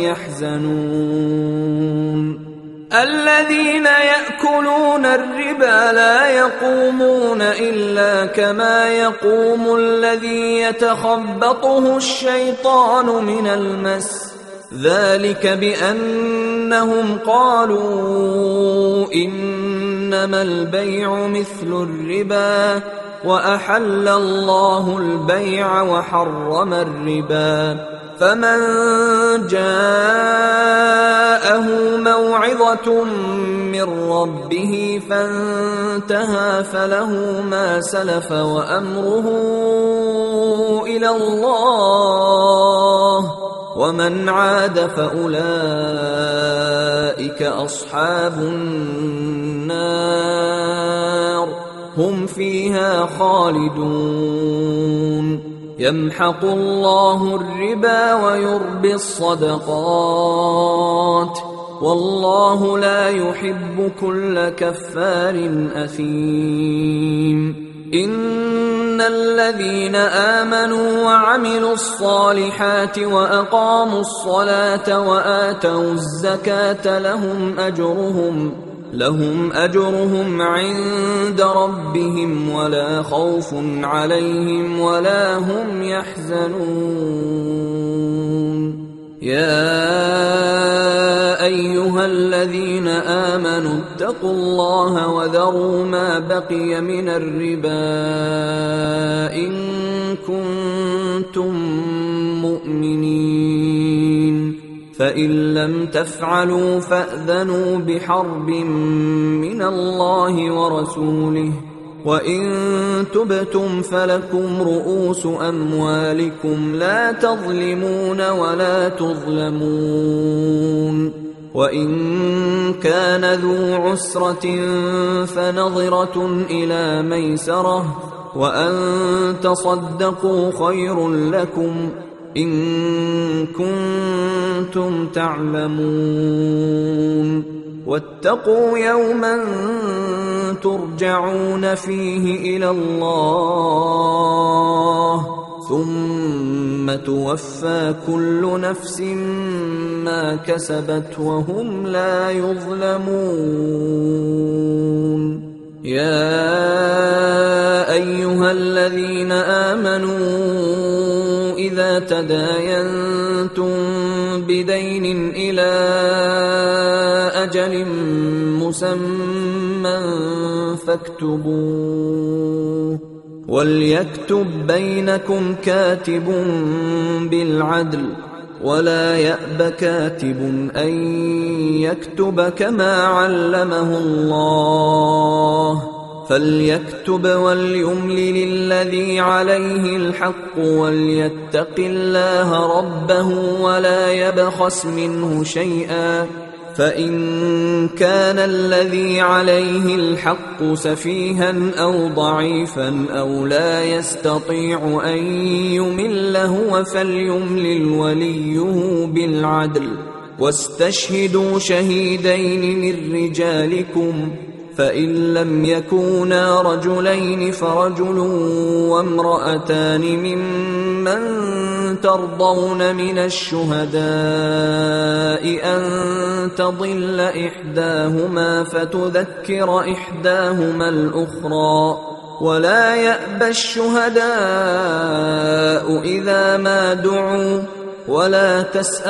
يحزنون. الذين يأكلون الربا لا يقومون إلا كما يقوم الذي يتخبطه الشيطان من المس، ذلك بأنهم قالوا إنما البيع مثل الربا وأحل الله البيع وحرم الربا، فمن جاءه موعظة من ربه فانتهى فله ما سلف وأمره إلى الله، ومن عاد فأولئك أصحاب النار هم فيها خالدون. يمحق الله الربا ويربي الصدقات والله لا يحب كل كفار أثيم. إن الذين آمنوا وعملوا الصالحات وأقاموا الصلاة وآتوا الزكاة لهم أجرهم عند ربهم ولا خوف عليهم ولا هم يحزنون. يا أيها الذين آمنوا اتقوا الله وذروا ما بقي من الربا إن كنتم مؤمنين، فإن لم تفعلوا فأذنوا بحرب من الله ورسوله، وإن تبتم فلكم رؤوس أموالكم لا تظلمون ولا تظلمون. وإن كان ذو عسرة فنظرة إلى ميسرة وأن تصدقوا خير لكم إن كنتم تعلمون. واتقوا يوما ترجعون فيه إلى الله ثم توفى كل نفس ما كسبت وهم لا يظلمون. يا أيها الذين آمنوا إذا تداينتم بدين إلى أجل مسمى فاكتبوه، وليكتب بينكم كاتب بالعدل ولا يأب كاتب أن يكتب كما علمه الله، فليكتب وليملل الذي عليه الحق وليتق الله ربه ولا يبخس منه شيئا، فإن كان الذي عليه الحق سفيها أو ضعيفا أو لا يستطيع أن يمل هو فليملل وليه بالعدل، واستشهدوا شهيدين من رجالكم، فإن لم يكونا رجلين فرجل وامرأتان ممن ترضون من الشهداء أن تضل إحداهما فتذكر إحداهما الأخرى، ولا يأبى الشهداء إذا ما دعوا، ولا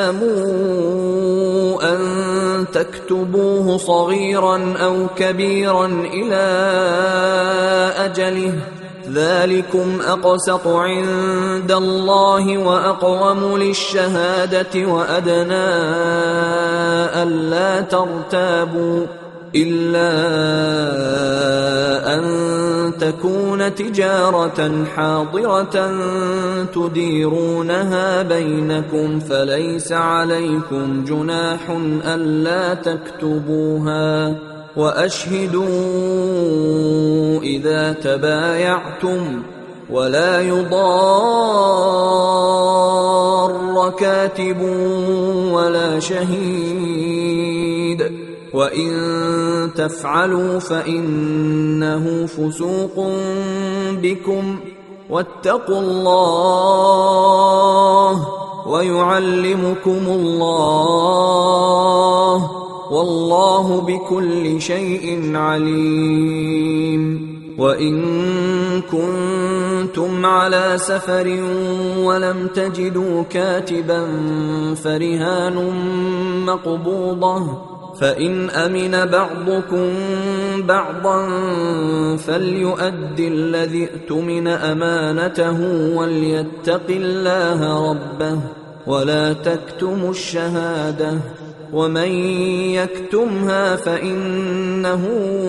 تسأموا أن تكتبوه صغيرا أو كبيرا إلى أجله، ذلكم أقسط عند الله وأقوم للشهادة وأدنى ألا ترتابوا إلا أن تكون تجارة حاضرة تديرونها بينكم فليس عليكم جناح ألا تكتبوها، وأشهدوا إذا تبايعتم، ولا يضار كاتب ولا شهيد وإن تفعلوا فإنه فسوق بكم واتقوا الله ويعلمكم الله والله بكل شيء عليم. وإن كنتم على سفر ولم تجدوا كاتبا فرهان مقبوضة فإن أمن بعضكم بعضا فليؤد الذي اؤتمن أمانته وليتق الله ربه ولا تكتموا الشهادة ومن يكتمها فإنه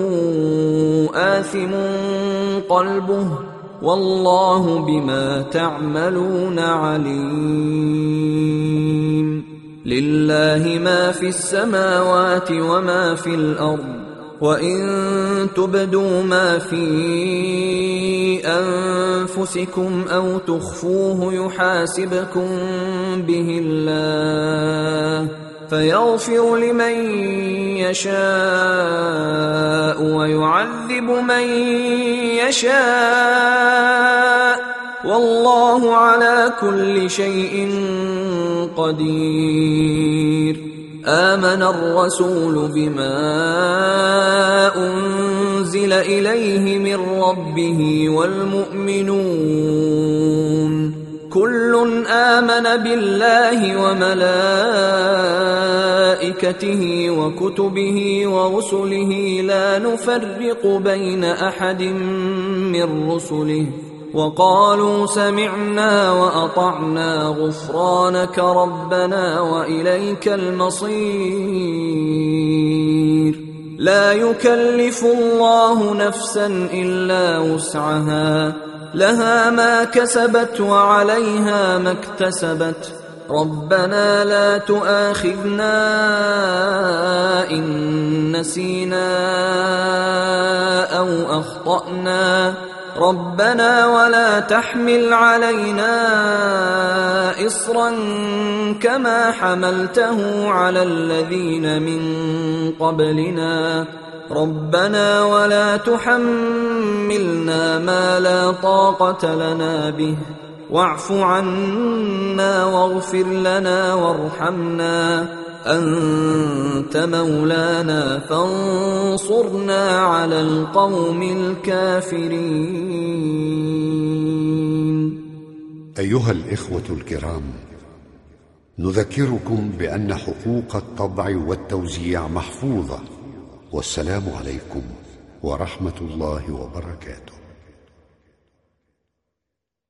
آثم قلبه والله بما تعملون عليم. لله ما في السماوات وما في الأرض وإن تبدوا ما في أنفسكم أو تخفوه يحاسبكم به الله فيغفر لمن يشاء ويعذب من يشاء والله على كل شيء قدير. آمن الرسول بما أنزل إليه من ربه والمؤمنون كل آمن بالله وملائكته وكتبه ورسله لا نفرق بين أحد من رسله وقالوا سمعنا وأطعنا غفرانك ربنا وإليك المصير. لا يكلف الله نفسا إلا وسعها لها ما كسبت وعليها ما اكتسبت ربنا لا تؤاخذنا إن نسينا أو أخطأنا ربنا ولا تحمل علينا إصرا كما حملته على الذين من قبلنا ربنا ولا تحملنا ما لا طاقة لنا به واعف عنا واغفر لنا وارحمنا أنت مولانا فانصرنا على القوم الكافرين. أيها الإخوة الكرام، نذكركم بأن حقوق الطبع والتوزيع محفوظة. والسلام عليكم ورحمة الله وبركاته.